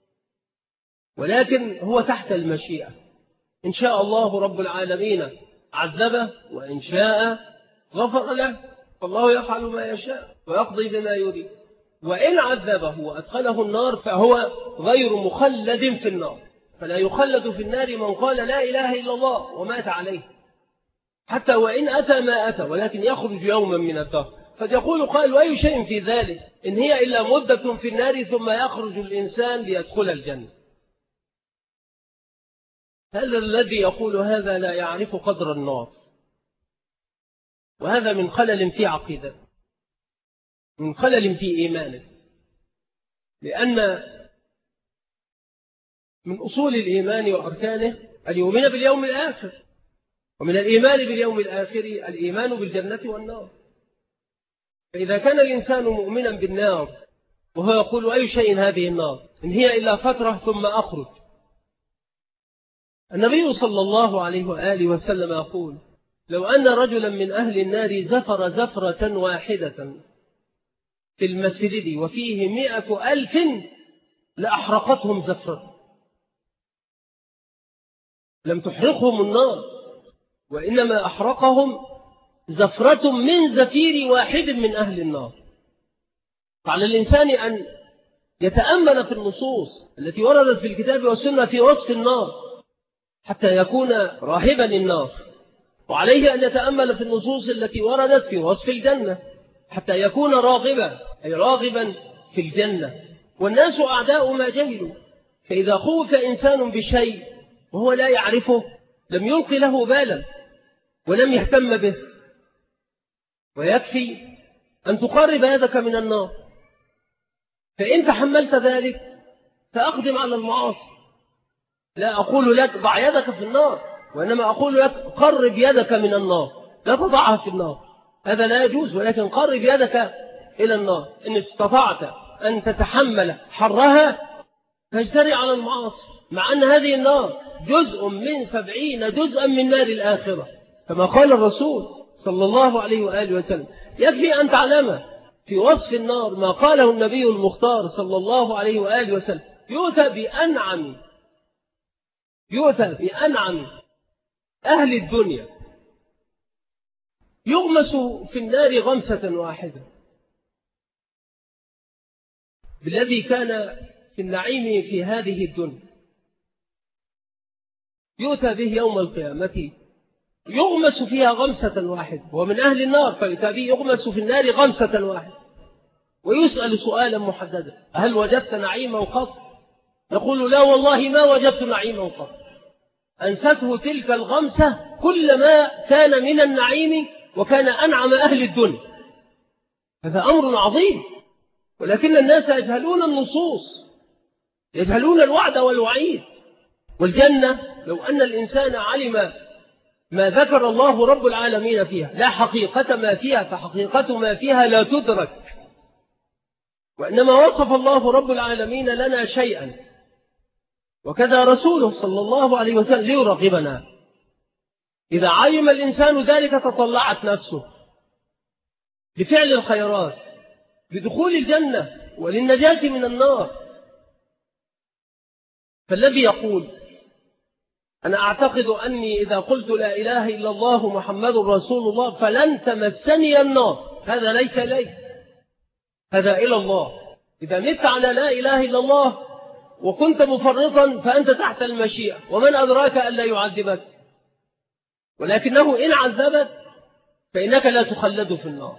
ولكن هو تحت المشيئة. إن شاء الله رب العالمين عذبه وإن شاء غفر له، فالله يفعل ما يشاء ويقضي بما يريد. وإن عذبه وأدخله النار فهو غير مخلد في النار، فلا يخلد في النار من قال لا إله إلا الله ومات عليه، حتى وإن أتى ما أتى، ولكن يخرج يوما من الدهر. قد يقول قائل وأي شيء في ذلك إن هي إلا مدة في النار ثم يخرج الإنسان ليدخل الجنة. هذا الذي يقول هذا لا يعرف قدر النار، وهذا من خلل في عقيدته، من خلل في إيمانه، لأن من أصول الإيمان وأركانه أن يؤمن باليوم الآخر، ومن الإيمان باليوم الآخر الإيمان بالجنة والنار. فإذا كان الإنسان مؤمنا بالنار وهو يقول أي شيء هذه النار إن هي إلا فترة ثم أخرج. النبي صلى الله عليه وآله وسلم يقول لو أن رجلا من أهل النار زفر زفرة واحدة في المسجد وفيه 100,000 لأحرقتهم زفرة، لم تحرقهم النار وإنما أحرقهم زفرة من زفير واحد من أهل النار. فعلى الإنسان أن يتأمل في النصوص التي وردت في الكتاب والسنة في وصف النار حتى يكون راهبا النار، وعليه أن يتأمل في النصوص التي وردت في وصف الجنة حتى يكون راغبا، أي راغبا في الجنة. والناس أعداء ما جهلوا، فإذا خوف إنسان بشيء وهو لا يعرفه لم يلقي له بالا ولم يهتم به. ويكفي أن تقرب يدك من النار، فإن تحملت ذلك فأقدم على المعاصي. لا أقول لك ضع يدك في النار، وإنما أقول لك قرب يدك من النار، لا تضعها في النار، هذا لا يجوز، ولكن قرب يدك إلى النار. إن استطعت أن تتحمل حرها فاجتري على المعاصي، مع أن هذه النار جزء من 70 جزءا من نار الآخرة كما قال الرسول صلى الله عليه وآله وسلم. يكفي أن تعلم في وصف النار ما قاله النبي المختار صلى الله عليه وآله وسلم يؤتى بأنعم أهل الدنيا يغمس في النار غمسة واحدة بالذي كان في النعيم في هذه الدنيا، يؤتى به يوم القيامة يغمس فيها غمسة واحدة، ومن أهل النار فيؤتى به يغمس في النار غمسة واحدة ويسأل سؤالا محددا هل وجدت نعيما قط؟ يقول لا والله ما وجدت نعيما قط. أنسته تلك الغمسة كل ما كان من النعيم وكان أنعم أهل الدنيا. هذا أمر عظيم، ولكن الناس يجهلون النصوص، يجهلون الوعد والوعيد. والجنة لو أن الإنسان علم ما ذكر الله رب العالمين فيها لا حقيقة ما فيها، فحقيقة ما فيها لا تدرك، وإنما وصف الله رب العالمين لنا شيئا وكذا رسوله صلى الله عليه وسلم ليرغبنا. إذا علم الإنسان ذلك تطلعت نفسه بفعل الخيرات بدخول الجنة وللنجاة من النار. فالذي يقول أنا أعتقد أني إذا قلت لا إله إلا الله محمد رسول الله فلن تمسني النار، هذا ليس إلي، هذا إلى الله. إذا مت على لا إله إلا الله وكنت مفرطا فأنت تحت المشيئة، ومن أدراك أن لا يعذبك، ولكنه إن عذبك فإنك لا تخلد في النار.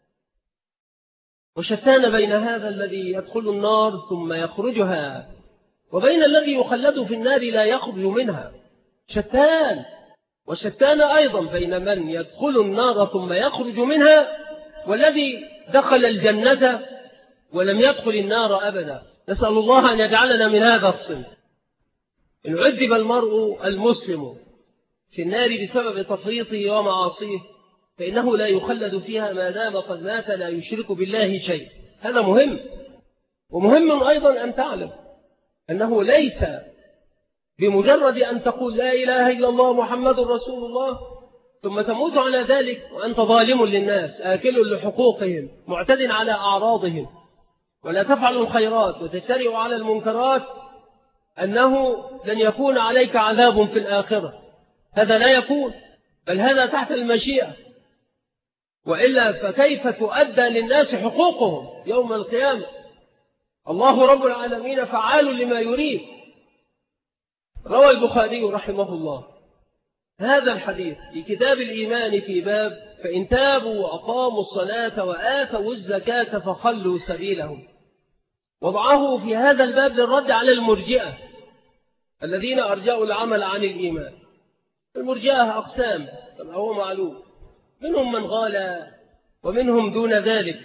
وشتان بين هذا الذي يدخل النار ثم يخرجها وبين الذي يخلد في النار لا يخرج منها، شتان. وشتان أيضا بين من يدخل النار ثم يخرج منها والذي دخل الجنة ولم يدخل النار أبدا. نسأل الله أن يجعلنا من هذا الصنف. إن عذب المرء المسلم في النار بسبب تفريطه ومعاصيه فإنه لا يخلد فيها ما دام قد مات لا يشرك بالله شيء. هذا مهم. ومهم أيضا أن تعلم أنه ليس بمجرد أن تقول لا إله إلا الله محمد رسول الله ثم تموت على ذلك وأنت ظالم للناس آكل لحقوقهم معتد على أعراضهم ولا تفعل الخيرات وتجترئ على المنكرات أنه لن يكون عليك عذاب في الآخرة. هذا لا يكون، بل هذا تحت المشيئة، وإلا فكيف تؤدى للناس حقوقهم يوم القيامة؟ الله رب العالمين فعال لما يريد. روى البخاري رحمه الله هذا الحديث في كتاب الإيمان في باب فإن تابوا وأقاموا الصلاة وآتوا الزكاة فخلوا سبيلهم. وضعه في هذا الباب للرد على المرجئة الذين أرجأوا العمل عن الإيمان. المرجئة أقسام كما هو معلوم، منهم من غال ومنهم دون ذلك.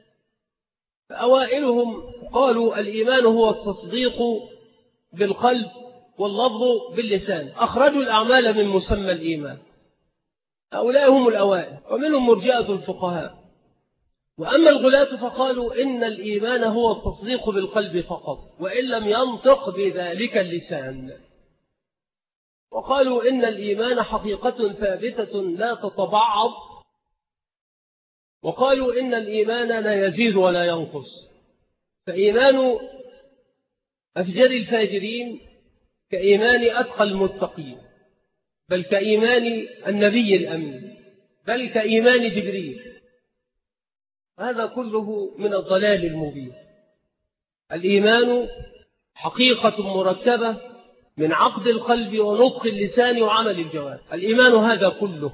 فأوائلهم قالوا الإيمان هو التصديق بالقلب واللفظ باللسان، أخرجوا الأعمال من مسمى الإيمان. هؤلاء هم الأوائل، ومنهم مرجئة الفقهاء. وأما الغلاة فقالوا إن الإيمان هو التصديق بالقلب فقط وإن لم ينطق بذلك اللسان. وقالوا إن الإيمان حقيقة ثابتة لا تتبعض. وقالوا إن الإيمان لا يزيد ولا ينقص، فإيمان أفجر الفاجرين كإيمان أتقى المتقين، بل كإيمان النبي الأمين، بل كإيمان جبريل. هذا كله من الضلال المبين. الإيمان حقيقة مركبة من عقد القلب ونطق اللسان وعمل الجوارح. الإيمان هذا كله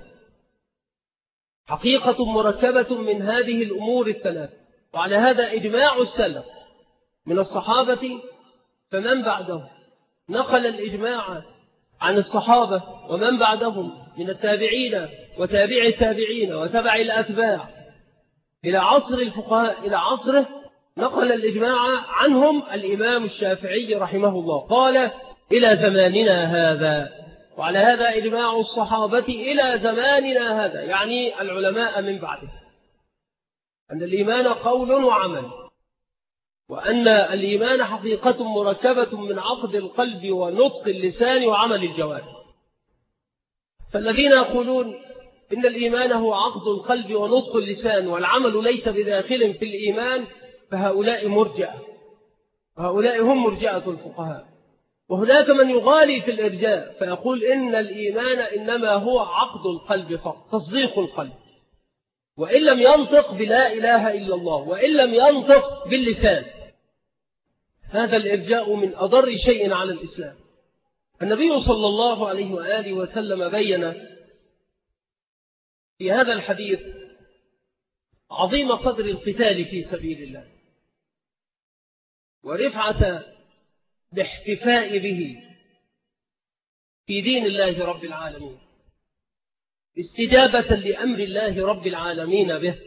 حقيقة مركبة من هذه الأمور الثلاث. وعلى هذا إجماع السلف من الصحابة فمن بعدهم نقل الإجماع عن الصحابة ومن بعدهم من التابعين وتابع التابعين وتبع الأتباع إلى عصر الفقهاء إلى عصره. نقل الإجماع عنهم الإمام الشافعي رحمه الله قال إلى زماننا هذا. وعلى هذا إجماع الصحابة إلى زماننا هذا، يعني العلماء من بعده، أن الإيمان قول وعمل، وأن الإيمان حقيقة مركبة من عقد القلب ونطق اللسان وعمل الجوارح. فالذين يقولون إن الإيمان هو عقد القلب ونطق اللسان والعمل ليس بداخل في الإيمان فهؤلاء مرجئة، وهؤلاء هم مرجئة الفقهاء. وهناك من يغالي في الإرجاء فيقول إن الإيمان إنما هو عقد القلب فقط، تصديق القلب، وإن لم ينطق بلا إله إلا الله وإن لم ينطق باللسان. هذا الإرجاء من أضر شيء على الإسلام. النبي صلى الله عليه وآله وسلم بين في هذا الحديث عظيم قدر القتال في سبيل الله ورفعة باحتفاء به في دين الله رب العالمين، استجابة لأمر الله رب العالمين به.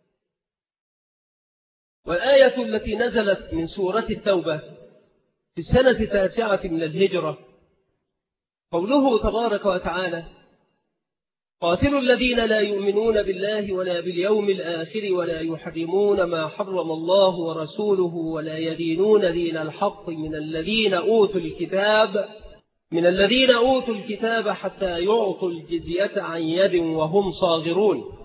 والآية التي نزلت من سورة التوبة في السنة 9 من الهجرة قوله تبارك وتعالى قاتلوا الذين لا يؤمنون بالله ولا باليوم الآخر ولا يحرمون ما حرم الله ورسوله ولا يدينون دين الحق من الذين أوتوا الكتاب حتى يعطوا الجزية عن يد وهم صاغرون.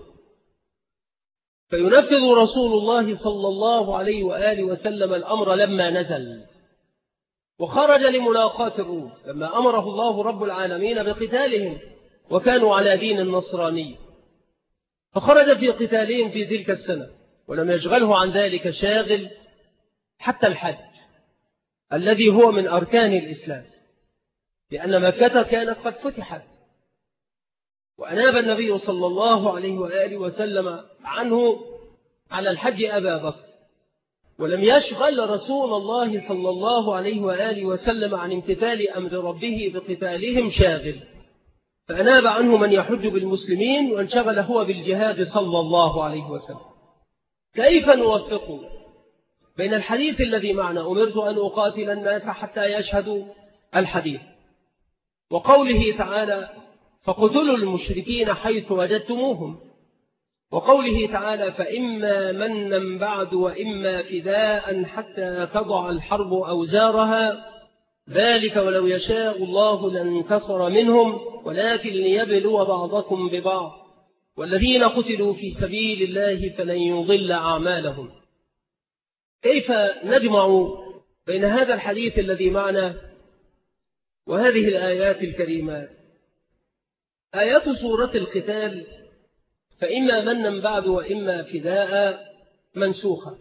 فينفذ رسول الله صلى الله عليه وآله وسلم الأمر لما نزل وخرج لملاقاة الروم لما أمره الله رب العالمين بقتالهم وكانوا على دين النصراني، فخرج في قتالهم في تلك السنة ولم يشغله عن ذلك شاغل حتى الحج الذي هو من أركان الإسلام، لأن مكة كانت قد فتحت. وأناب النبي صلى الله عليه وآله وسلم عنه على الحج أبا بكر، ولم يشغل رسول الله صلى الله عليه وآله وسلم عن امتثال أمر ربه بقتالهم شاغل، فأناب عنه من يحج بالمسلمين وانشغل هو بالجهاد صلى الله عليه وسلم. كيف نوفق بين الحديث الذي معنا أمرت أن أقاتل الناس حتى يشهدوا الحديث، وقوله تعالى فاقتلوا المشركين حيث وجدتموهم، وقوله تعالى فإما منا بعد وإما فداء حتى تضع الحرب أوزارها، ذلك ولو يشاء الله لانتصر منهم ولكن ليبلو بعضكم ببعض، والذين قتلوا في سبيل الله فلن يضل أعمالهم. كيف نجمع بين هذا الحديث الذي معنا وهذه الآيات الكريمات؟ آيات سورة القتال فإما منا بعد وإما فداء منسوخة،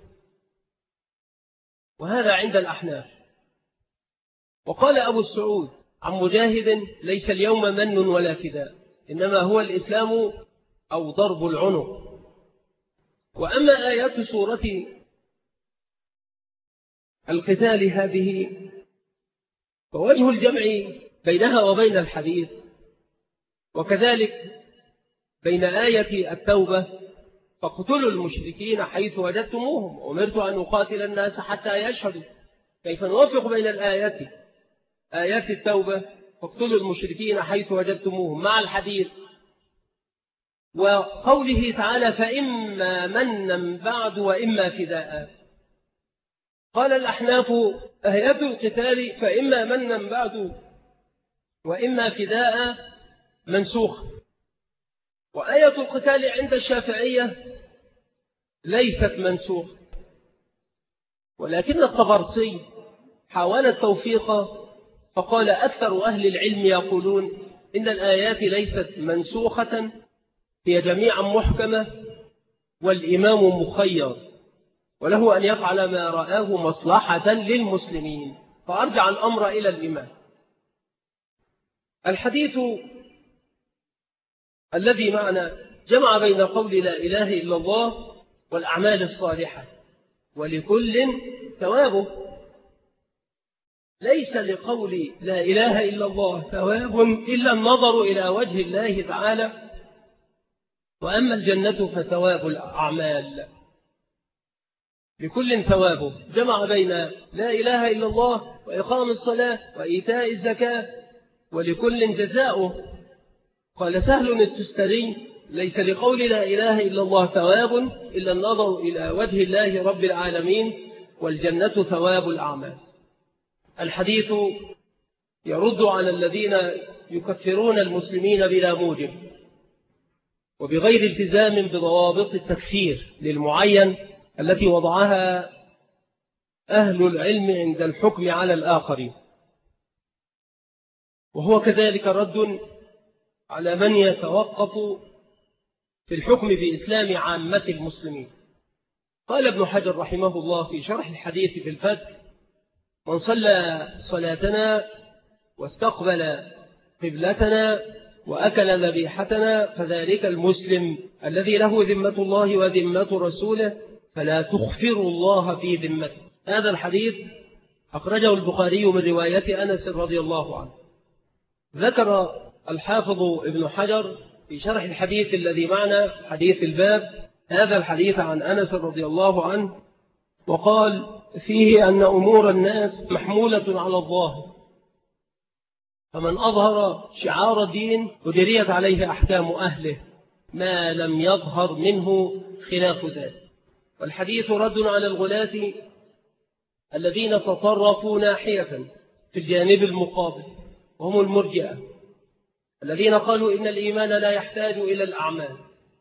وهذا عند الأحناف. وقال أبو السعود عن مجاهد ليس اليوم من ولا فداء، إنما هو الإسلام أو ضرب العنق. وأما آيات سورة القتال هذه فوجه الجمع بينها وبين الحديث، وكذلك بين آية التوبة فاقتلوا المشركين حيث وجدتموهم أمرت أن أقاتل الناس حتى يشهدوا. كيف نوفق بين الآيات، آيات التوبة فاقتلوا المشركين حيث وجدتموهم مع الحديث، وقوله تعالى فإما منا بعد وإما فداء؟ قال الأحناف آيات القتال فإما منا بعد وإما فداء منسوخ، وآية القتال عند الشافعية ليست منسوخ، ولكن الطبرسي حاول التوفيق فقال أكثر أهل العلم يقولون إن الآيات ليست منسوخة، هي جميعا محكمة، والإمام مخير وله أن يفعل ما رآه مصلحة للمسلمين، فأرجع الأمر إلى الإمام. الحديث الذي معنا جمع بين قول لا إله إلا الله والأعمال الصالحة، ولكل ثوابه. ليس لقول لا إله إلا الله ثواب إلا النظر إلى وجه الله تعالى، وأما الجنة فثواب الأعمال. لكل ثوابه، جمع بين لا إله إلا الله وإقام الصلاة وإيتاء الزكاة، ولكل جزاؤه. قال سهل التستري ليس لقول لا إله إلا الله ثواب إلا النظر إلى وجه الله رب العالمين، والجنة ثواب الأعمال. الحديث يرد على الذين يكفرون المسلمين بلا موجب وبغير التزام بضوابط التكفير للمعين التي وضعها أهل العلم عند الحكم على الآخرين، وهو كذلك رد على من يتوقف في الحكم بإسلام عامة المسلمين. قال ابن حجر رحمه الله في شرح الحديث في الفتح من صلى صلاتنا واستقبل قبلتنا وأكل ذبيحتنا فذلك المسلم الذي له ذمة الله وذمة رسوله فلا تخفر الله في ذمته. هذا الحديث أخرجه البخاري من رواية أنس رضي الله عنه. ذكر الحافظ ابن حجر في شرح الحديث الذي معنا حديث الباب هذا الحديث عن أنس رضي الله عنه، وقال فيه أن أمور الناس محمولة على الظاهر، فمن أظهر شعار الدين وجريت عليه أحكام أهله ما لم يظهر منه خلاف ذلك. والحديث رد على الغلاة الذين تطرفوا ناحية في الجانب المقابل، وهم المرجئة الذين قالوا إن الإيمان لا يحتاج إلى الأعمال.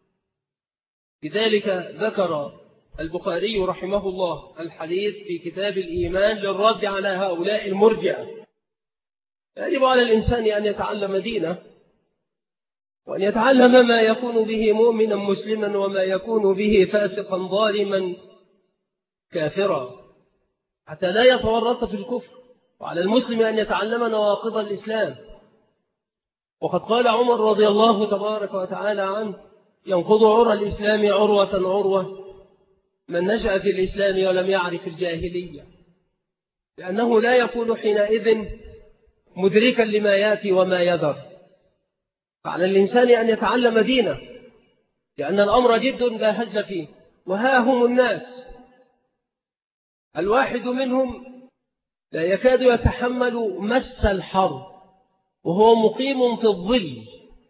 لذلك ذكر البخاري رحمه الله الحديث في كتاب الإيمان للرد على هؤلاء المرجئة. يجب على الإنسان أن يتعلم دينه، وأن يتعلم ما يكون به مؤمنا مسلما وما يكون به فاسقا ظالما كافرا حتى لا يتورط في الكفر. وعلى المسلم أن يتعلم نواقض الإسلام. وقد قال عمر رضي الله تبارك وتعالى عنه ينقض عرى الإسلام عروة عروة من نشأ في الإسلام ولم يعرف الجاهلية، لأنه لا يكون حينئذ مدركا لما يأتي وما يذر. فعلى الإنسان أن يتعلم دينه، لأن الأمر جد لا هزل فيه. وها هم الناس الواحد منهم لا يكاد يتحمل مس الحر وهو مقيم في الظل،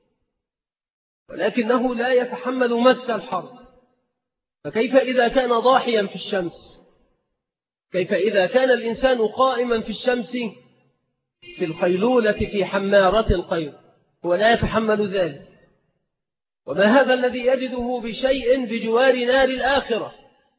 ولكنه لا يتحمل مس الحر. فكيف إذا كان ضاحيا في الشمس؟ كيف إذا كان الإنسان قائما في الشمس في القيلولة في حمارة القيل؟ هو لا يتحمل ذلك. وما هذا الذي يجده بشيء بجوار نار الآخرة؟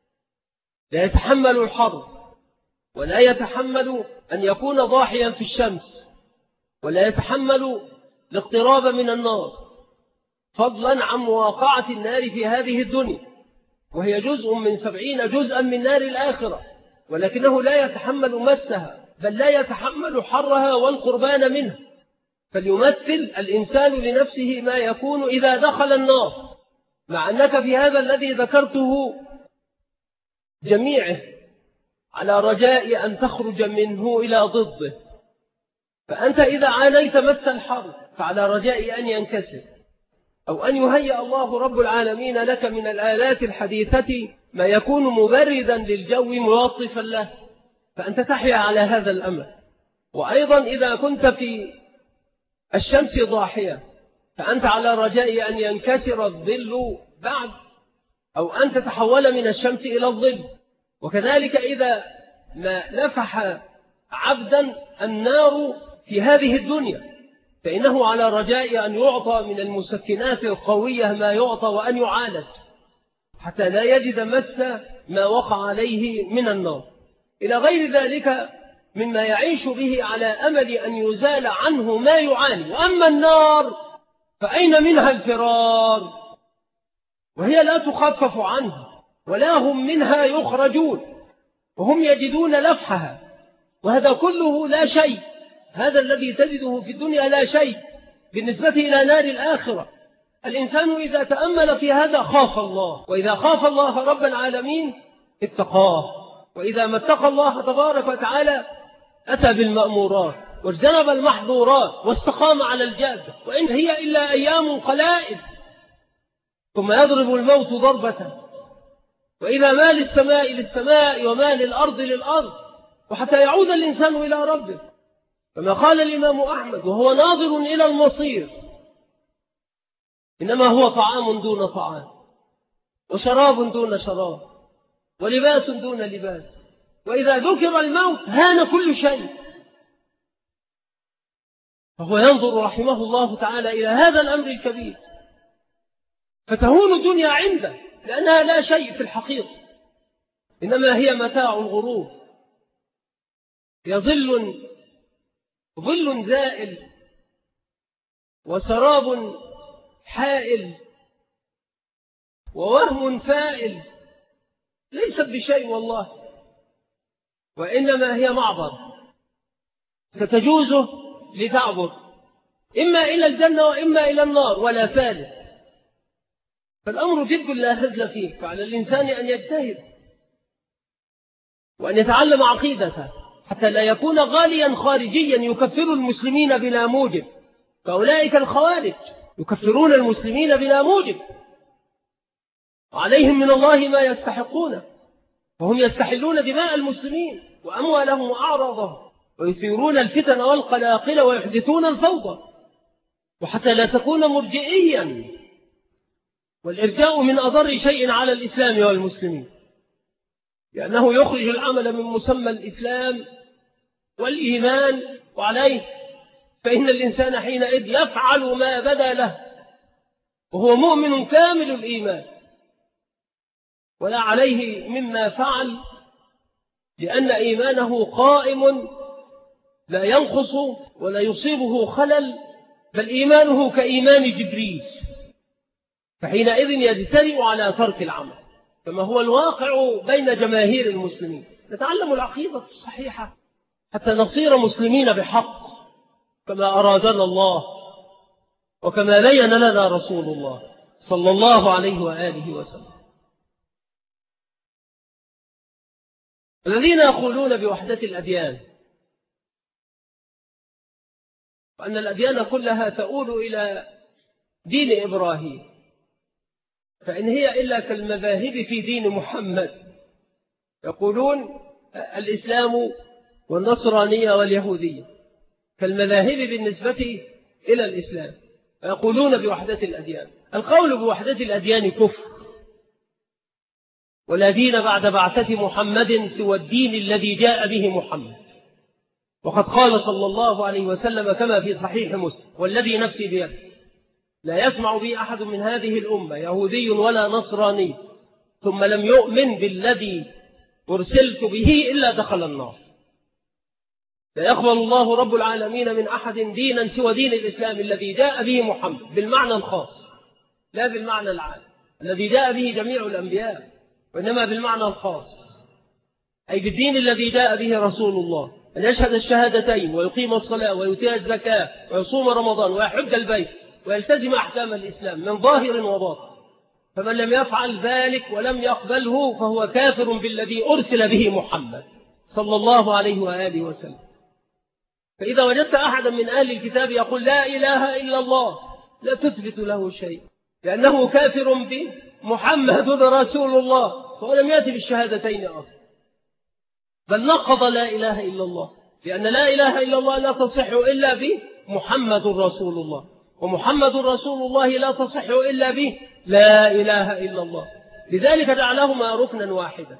لا يتحمل الحر، ولا يتحمل أن يكون ضاحيا في الشمس، ولا يتحمل الاقتراب من النار، فضلا عن مواقعة النار في هذه الدنيا، وهي جزء من 70 جزءا من نار الآخرة، ولكنه لا يتحمل مسها، بل لا يتحمل حرها والقربان منها. فليمثل الإنسان لنفسه ما يكون إذا دخل النار، مع أنك في هذا الذي ذكرته جميعه على رجاء أن تخرج منه إلى ضده. فأنت إذا عانيت مس الحر فعلى رجاء أن ينكسر، أو أن يهيأ الله رب العالمين لك من الآلات الحديثة ما يكون مبردا للجو ملطفا له، فأنت تحيا على هذا الأمر. وأيضا إذا كنت في الشمس ضاحية فأنت على رجاء أن ينكسر الظل بعد، أو أن تتحول من الشمس إلى الظل. وكذلك إذا ما لفح عبدا النار في هذه الدنيا فإنه على رجاء أن يعطى من المسكنات القوية ما يعطى، وأن يعالج حتى لا يجد مس ما وقع عليه من النار، إلى غير ذلك مما يعيش به على أمل أن يزال عنه ما يعاني. وأما النار فأين منها الفرار؟ وهي لا تخفف عنها، ولا هم منها يخرجون، وهم يجدون لفحها، وهذا كله لا شيء. هذا الذي تجده في الدنيا لا شيء بالنسبة إلى نار الآخرة. الإنسان إذا تأمل في هذا خاف الله، وإذا خاف الله رب العالمين اتقاه، وإذا ما اتقى الله تبارك وتعالى أتى بالمأمورات واجتنب المحظورات واستقام على الجادة. وإن هي إلا أيام قلائل ثم يضرب الموت ضربة، وإذا ما للسماء للسماء وما للأرض للأرض، وحتى يعود الإنسان إلى ربه. كما قال الإمام أحمد وهو ناظر إلى المصير: إنما هو طعام دون طعام، وشراب دون شراب، ولباس دون لباس، وإذا ذكر الموت هان كل شيء. فهو ينظر رحمه الله تعالى إلى هذا الأمر الكبير، فتهون الدنيا عنده لأنها لا شيء في الحقيقة، إنما هي متاع الغرور. هي ظل زائل وسراب حائل ووهم فائل، ليست بشيء والله، وإنما هي معبر ستجوزه لتعبر إما إلى الجنة وإما إلى النار، ولا ثالث. فالأمر جد لا هزل فيه، فعلى الإنسان أن يجتهد وأن يتعلم عقيدته حتى لا يكون غاليا خارجيا يكفر المسلمين بلا موجب. فأولئك الخوارج يكفرون المسلمين بلا موجب، وعليهم من الله ما يستحقون، وهم يستحلون دماء المسلمين وأموالهم وأعراضهم، ويثيرون الفتن والقلاقل ويحدثون الفوضى. وحتى لا تكون مرجئيا، والإرجاء من أضر شيء على الإسلام والمسلمين، لأنه يخرج العمل من مسمى الإسلام والإيمان وعليه، فإن الإنسان حينئذ يفعل ما بدا له وهو مؤمن كامل الإيمان، ولا عليه مما فعل، لأن إيمانه قائم لا ينقص ولا يصيبه خلل، بل إيمانه كإيمان جبريل، فحينئذ يجترئ على ترك العمل، كما هو الواقع بين جماهير المسلمين. نتعلم العقيدة الصحيحة حتى نصير مسلمين بحق كما أرادنا الله، وكما بين لنا رسول الله صلى الله عليه وآله وسلم. الذين يقولون بوحدة الأديان وأن الأديان كلها تؤول إلى دين إبراهيم، فإن هي إلا كالمذاهب في دين محمد. يقولون الإسلام والنصرانية واليهودية كالمذاهب بالنسبة إلى الإسلام، ويقولون بوحدة الأديان. القول بوحدة الأديان كفر، ولا دين بعد بعثة محمد سوى الدين الذي جاء به محمد. وقد قال صلى الله عليه وسلم كما في صحيح مسلم: والذي نفسي بيده لا يسمع بي أحد من هذه الأمة يهودي ولا نصراني ثم لم يؤمن بالذي أرسلت به إلا دخل النار. لا يقبل الله رب العالمين من أحد دينا سوى دين الإسلام الذي جاء به محمد بالمعنى الخاص، لا بالمعنى العام الذي جاء به جميع الأنبياء، وإنما بالمعنى الخاص، أي بالدين الذي جاء به رسول الله، أن يشهد الشهادتين ويقيم الصلاة ويؤتي الزكاة ويصوم رمضان ويحج البيت ويلتزم أحكام الإسلام من ظاهر وباطن. فمن لم يفعل ذلك ولم يقبله فهو كافر بالذي أرسل به محمد صلى الله عليه وآله وسلم. فإذا وجدت أحدا من أهل الكتاب يقول لا إله إلا الله لا تثبت له شيء، لأنه كافر بمحمد رسول الله، فهو لم يأتي بالشهادتين أصلا، بل نقض لا إله إلا الله، لأن لا إله إلا الله لا تصح إلا بمحمد رسول الله، ومحمد رسول الله لا تصح إلا به لا إله إلا الله. لذلك جعلهما ركنا واحدا.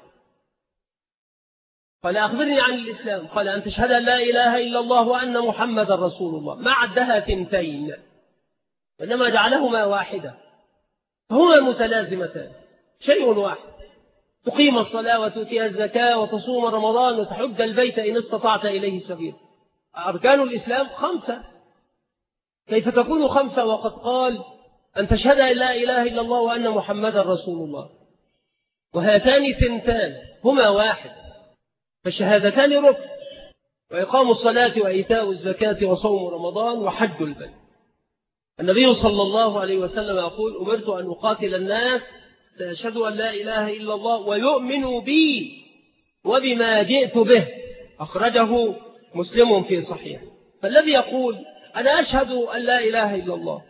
قال أخبرني عن الإسلام، قال أن تشهد أن لا إله إلا الله وأن محمد رسول الله، ما عدها ثنتين، وإنما جعلهما واحدة، فهما متلازمتان، شيء واحد. تقيم الصلاة وتؤتي الزكاة وتصوم رمضان وتحج البيت إن استطعت إليه سبيلا. أركان الإسلام 5، كيف تكون 5 وقد قال أن تشهد أن لا إله إلا الله وأن محمد رسول الله؟ وهاتان ثنتان هما واحد، فالشهادتان ركن، وإقام الصلاة وإيتاء الزكاة وصوم رمضان وحج البيت. النبي صلى الله عليه وسلم يقول: أمرت أن أقاتل الناس يشهدوا أن لا إله إلا الله ويؤمنوا بي وبما جئت به. أخرجه مسلم في صحيح. فالذي يقول أنا أشهد أن لا إله إلا الله،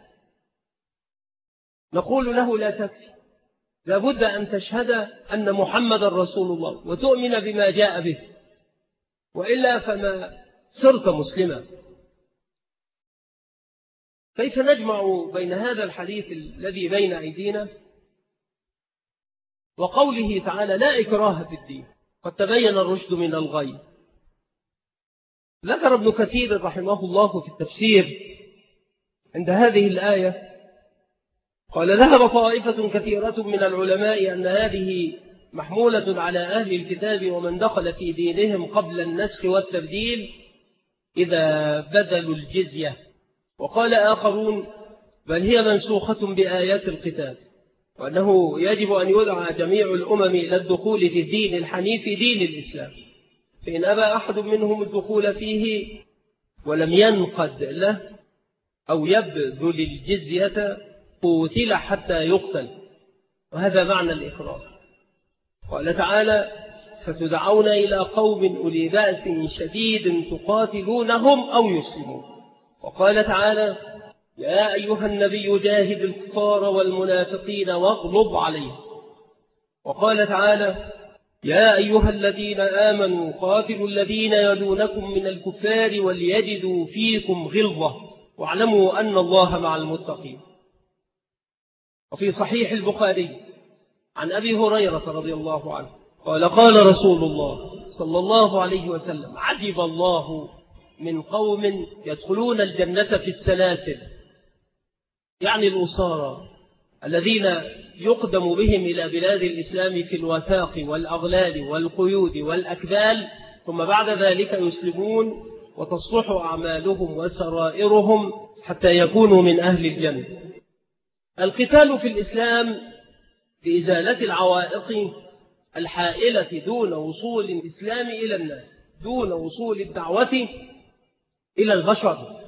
نقول له لا تكفي، لابد أن تشهد أن محمد رسول الله وتؤمن بما جاء به، وإلا فما صرت مسلما. كيف نجمع بين هذا الحديث الذي بين أيدينا وقوله تعالى لا إكراه في الدين قد تبين الرشد من الغي؟ ذكر ابن كثير رحمه الله في التفسير عند هذه الآية، قال: ذهب طائفة كثيرة من العلماء أن هذه محمولة على أهل الكتاب ومن دخل في دينهم قبل النسخ والتبديل إذا بذلوا الجزية. وقال آخرون: بل هي منسوخة بآيات القتال، وأنه يجب أن يدعى جميع الأمم إلى الدخول في الدين الحنيف دين الإسلام، فإن أبى أحد منهم الدخول فيه ولم ينقد له أو يبذل الجزية قتل حتى يقتل، وهذا معنى الإكراه. قال تعالى: ستدعون إلى قوم أولي بأس شديد تقاتلونهم أو يسلمون. وقال تعالى: يا أيها النبي جاهد الكفار والمنافقين واغلظ عليهم. وقال تعالى: يا أيها الذين آمنوا قاتلوا الذين يلونكم من الكفار وليجدوا فيكم غلظة واعلموا أن الله مع المتقين. وفي صحيح البخاري عن أبي هريرة رضي الله عنه قال: قال رسول الله صلى الله عليه وسلم: عجب الله من قوم يدخلون الجنة في السلاسل، يعني الأسارى الذين يقدم بهم إلى بلاد الإسلام في الوثاق والأغلال والقيود والأكبال، ثم بعد ذلك يسلمون وتصلح أعمالهم وسرائرهم حتى يكونوا من أهل الجنة. القتال في الإسلام بإزالة العوائق الحائلة دون وصول الإسلام إلى الناس، دون وصول الدعوة إلى البشر.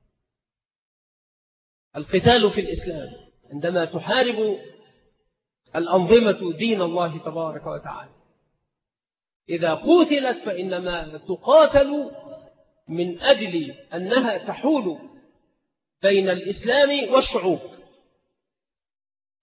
القتال في الإسلام عندما تحارب الأنظمة دين الله تبارك وتعالى، إذا قتلت فإنما تقاتل من أجل أنها تحول بين الإسلام والشعوب،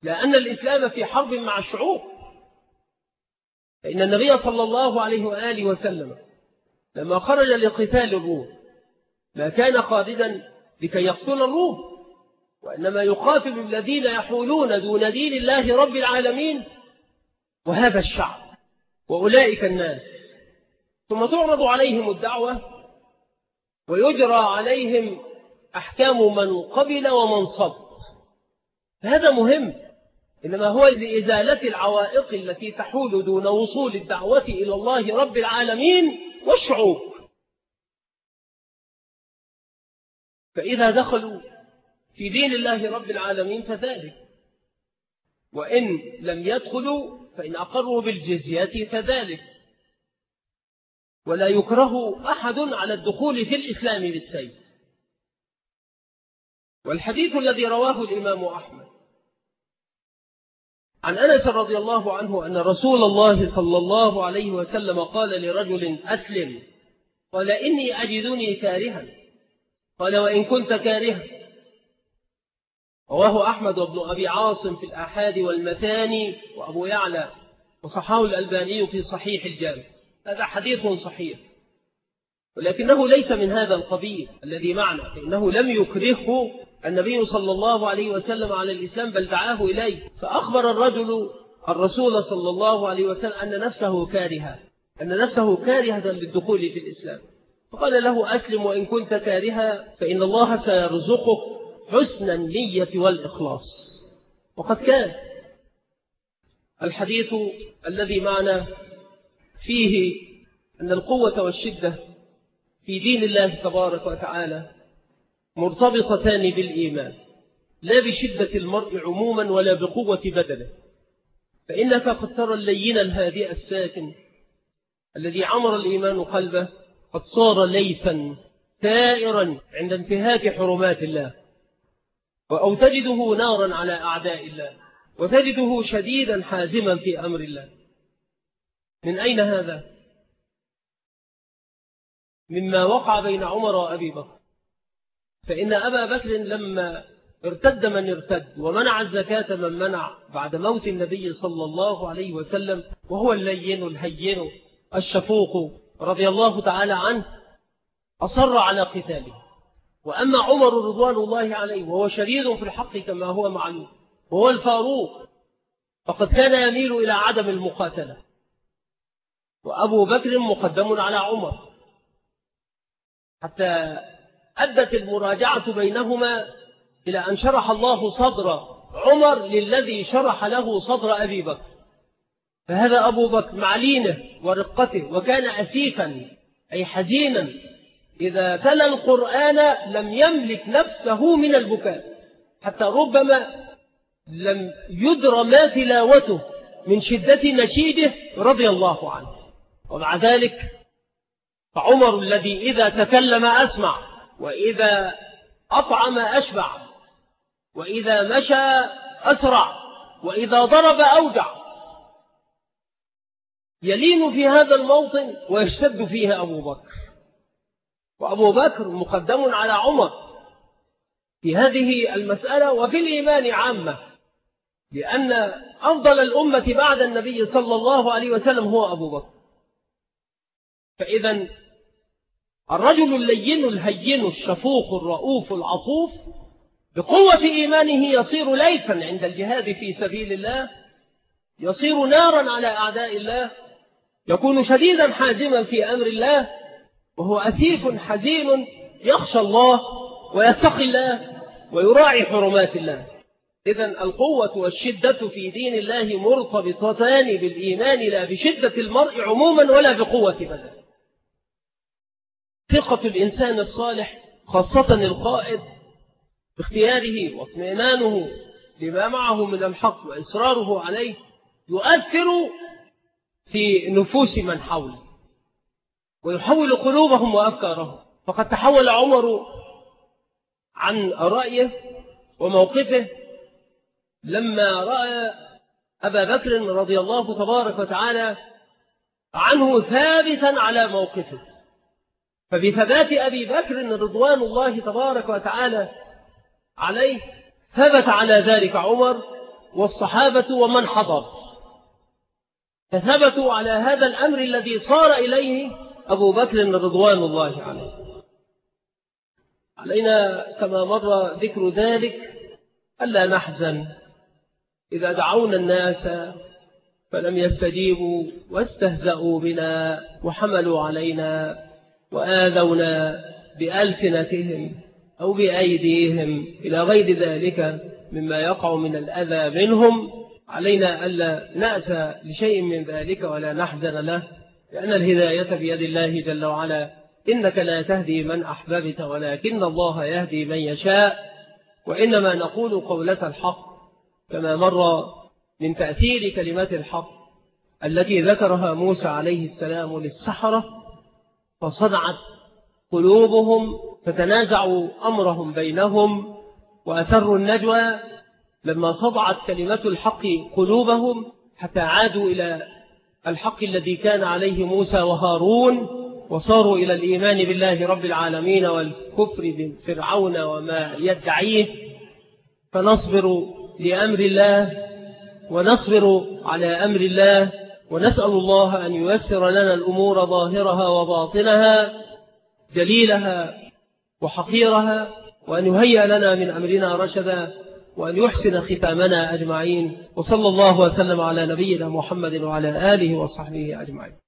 لأن الإسلام في حرب مع الشعوب. فإن النبي صلى الله عليه وآله وسلم لما خرج لقتال الروم ما كان خالدا لكي يقتل الروم، وإنما يقاتل الذين يحولون دون دين الله رب العالمين وهذا الشعب وأولئك الناس، ثم تعرض عليهم الدعوة ويجرى عليهم أحكام من قبل ومن صد. هذا مهم، إنما هو لإزالة العوائق التي تحول دون وصول الدعوة إلى الله رب العالمين والشعوب. فإذا دخلوا في دين الله رب العالمين فذلك، وإن لم يدخلوا فإن أقروا بالجزية فذلك، ولا يكره أحد على الدخول في الإسلام بالسيف. والحديث الذي رواه الإمام أحمد عن أنس رضي الله عنه أن رسول الله صلى الله عليه وسلم قال لرجل أسلم، قال إني أجدني كارها، قال وإن كنت كارها. رواه أحمد وابن أبي عاصم في الآحاد والمثاني وأبو يعلى وصححه الألباني في صحيح الجامع. هذا حديث صحيح، ولكنه ليس من هذا القبيل الذي معنا، فإنه لم يكرهه النبي صلى الله عليه وسلم على الإسلام بل دعاه إليه. فأخبر الرجل الرسول صلى الله عليه وسلم أن نفسه كارهة للدخول في الإسلام، فقال له أسلم وإن كنت كارها فإن الله سيرزقك حسن النية والإخلاص. وقد كان. الحديث الذي معنا فيه أن القوة والشدة في دين الله تبارك وتعالى مرتبطتان بالإيمان، لا بشدة المرء عموما ولا بقوة بدنه. فإنك قد ترى اللين الهادئ الساكن الذي عمر الإيمان قلبه قد صار ليثا ثائرا عند انتهاك حرمات الله، أو تجده نارا على أعداء الله، وتجده شديدا حازما في أمر الله. من أين هذا؟ مما وقع بين عمر وأبي بكر. فإن أبا بكر لما ارتد من ارتد ومنع الزكاة من منع بعد موت النبي صلى الله عليه وسلم، وهو اللين الهين الشفوق رضي الله تعالى عنه، أصر على قتاله. وأما عمر رضوان الله عليه وهو شديد في الحق كما هو معلوم، وهو الفاروق، فقد كان يميل إلى عدم المقاتلة، وأبو بكر مقدم على عمر، حتى أدت المراجعة بينهما إلى أن شرح الله صدر عمر للذي شرح له صدر أبي بكر. فهذا أبو بكر مع لينه ورقته، وكان أسيفا أي حزينا، إذا تلا القرآن لم يملك نفسه من البكاء، حتى ربما لم يدر ما تلاوته من شدة نشيده رضي الله عنه. ومع ذلك فعمر الذي إذا تكلم أسمع، وإذا أطعم أشبع، وإذا مشى أسرع، وإذا ضرب أوجع، يلين في هذا الموطن ويشتد فيه أبو بكر. وأبو بكر مقدم على عمر في هذه المسألة وفي الإيمان عامة، لأن أفضل الأمة بعد النبي صلى الله عليه وسلم هو أبو بكر. فإذا الرجل اللين الهين الشفوق الرؤوف العطوف بقوة إيمانه يصير ليثا عند الجهاد في سبيل الله، يصير نارا على أعداء الله، يكون شديدا حازما في أمر الله، وهو أسيف حزين يخشى الله ويتقي الله ويراعي حرمات الله. إذن القوة والشدة في دين الله مرتبطتان بالإيمان لا بشدة المرء عموما ولا بقوة بدنه. ثقة الإنسان الصالح خاصة القائد باختياره واطمئنانه لما معه من الحق وإصراره عليه يؤثر في نفوس من حوله ويحول قلوبهم وأفكارهم. فقد تحول عمر عن رأيه وموقفه لما رأى أبا بكر رضي الله تبارك وتعالى عنه ثابتا على موقفه. فبثبات أبي بكر رضوان الله تبارك وتعالى عليه ثبت على ذلك عمر، والصحابة ومن حضر، فثبتوا على هذا الأمر الذي صار إليه أبو بكر رضوان الله عليه. علينا كما مر ذكر ذلك ألا نحزن إذا دعونا الناس فلم يستجيبوا واستهزأوا بنا وحملوا علينا وآذونا بألسنتهم أو بأيديهم إلى غير ذلك مما يقع من الأذى منهم. علينا ألا نأسى لشيء من ذلك ولا نحزن له، لأن الهداية بيد الله جل وعلا. إنك لا تهدي من أحببت ولكن الله يهدي من يشاء. وإنما نقول قولة الحق كما مر من تأثير كلمات الحق التي ذكرها موسى عليه السلام للسحرة، فصدعت قلوبهم فتنازعوا أمرهم بينهم وأسروا النجوى لما صدعت كلمة الحق قلوبهم، حتى عادوا إلى الحق الذي كان عليه موسى وهارون، وصاروا إلى الإيمان بالله رب العالمين والكفر بفرعون وما يدعيه. فنصبر لأمر الله ونصبر على أمر الله، ونسأل الله أن ييسر لنا الأمور ظاهرها وباطنها، جليلها وحقيرها، وأن يهيئ لنا من أمرنا رشدا، وأن يحسن ختامنا أجمعين. وصلى الله وسلم على نبينا محمد وعلى آله وصحبه أجمعين.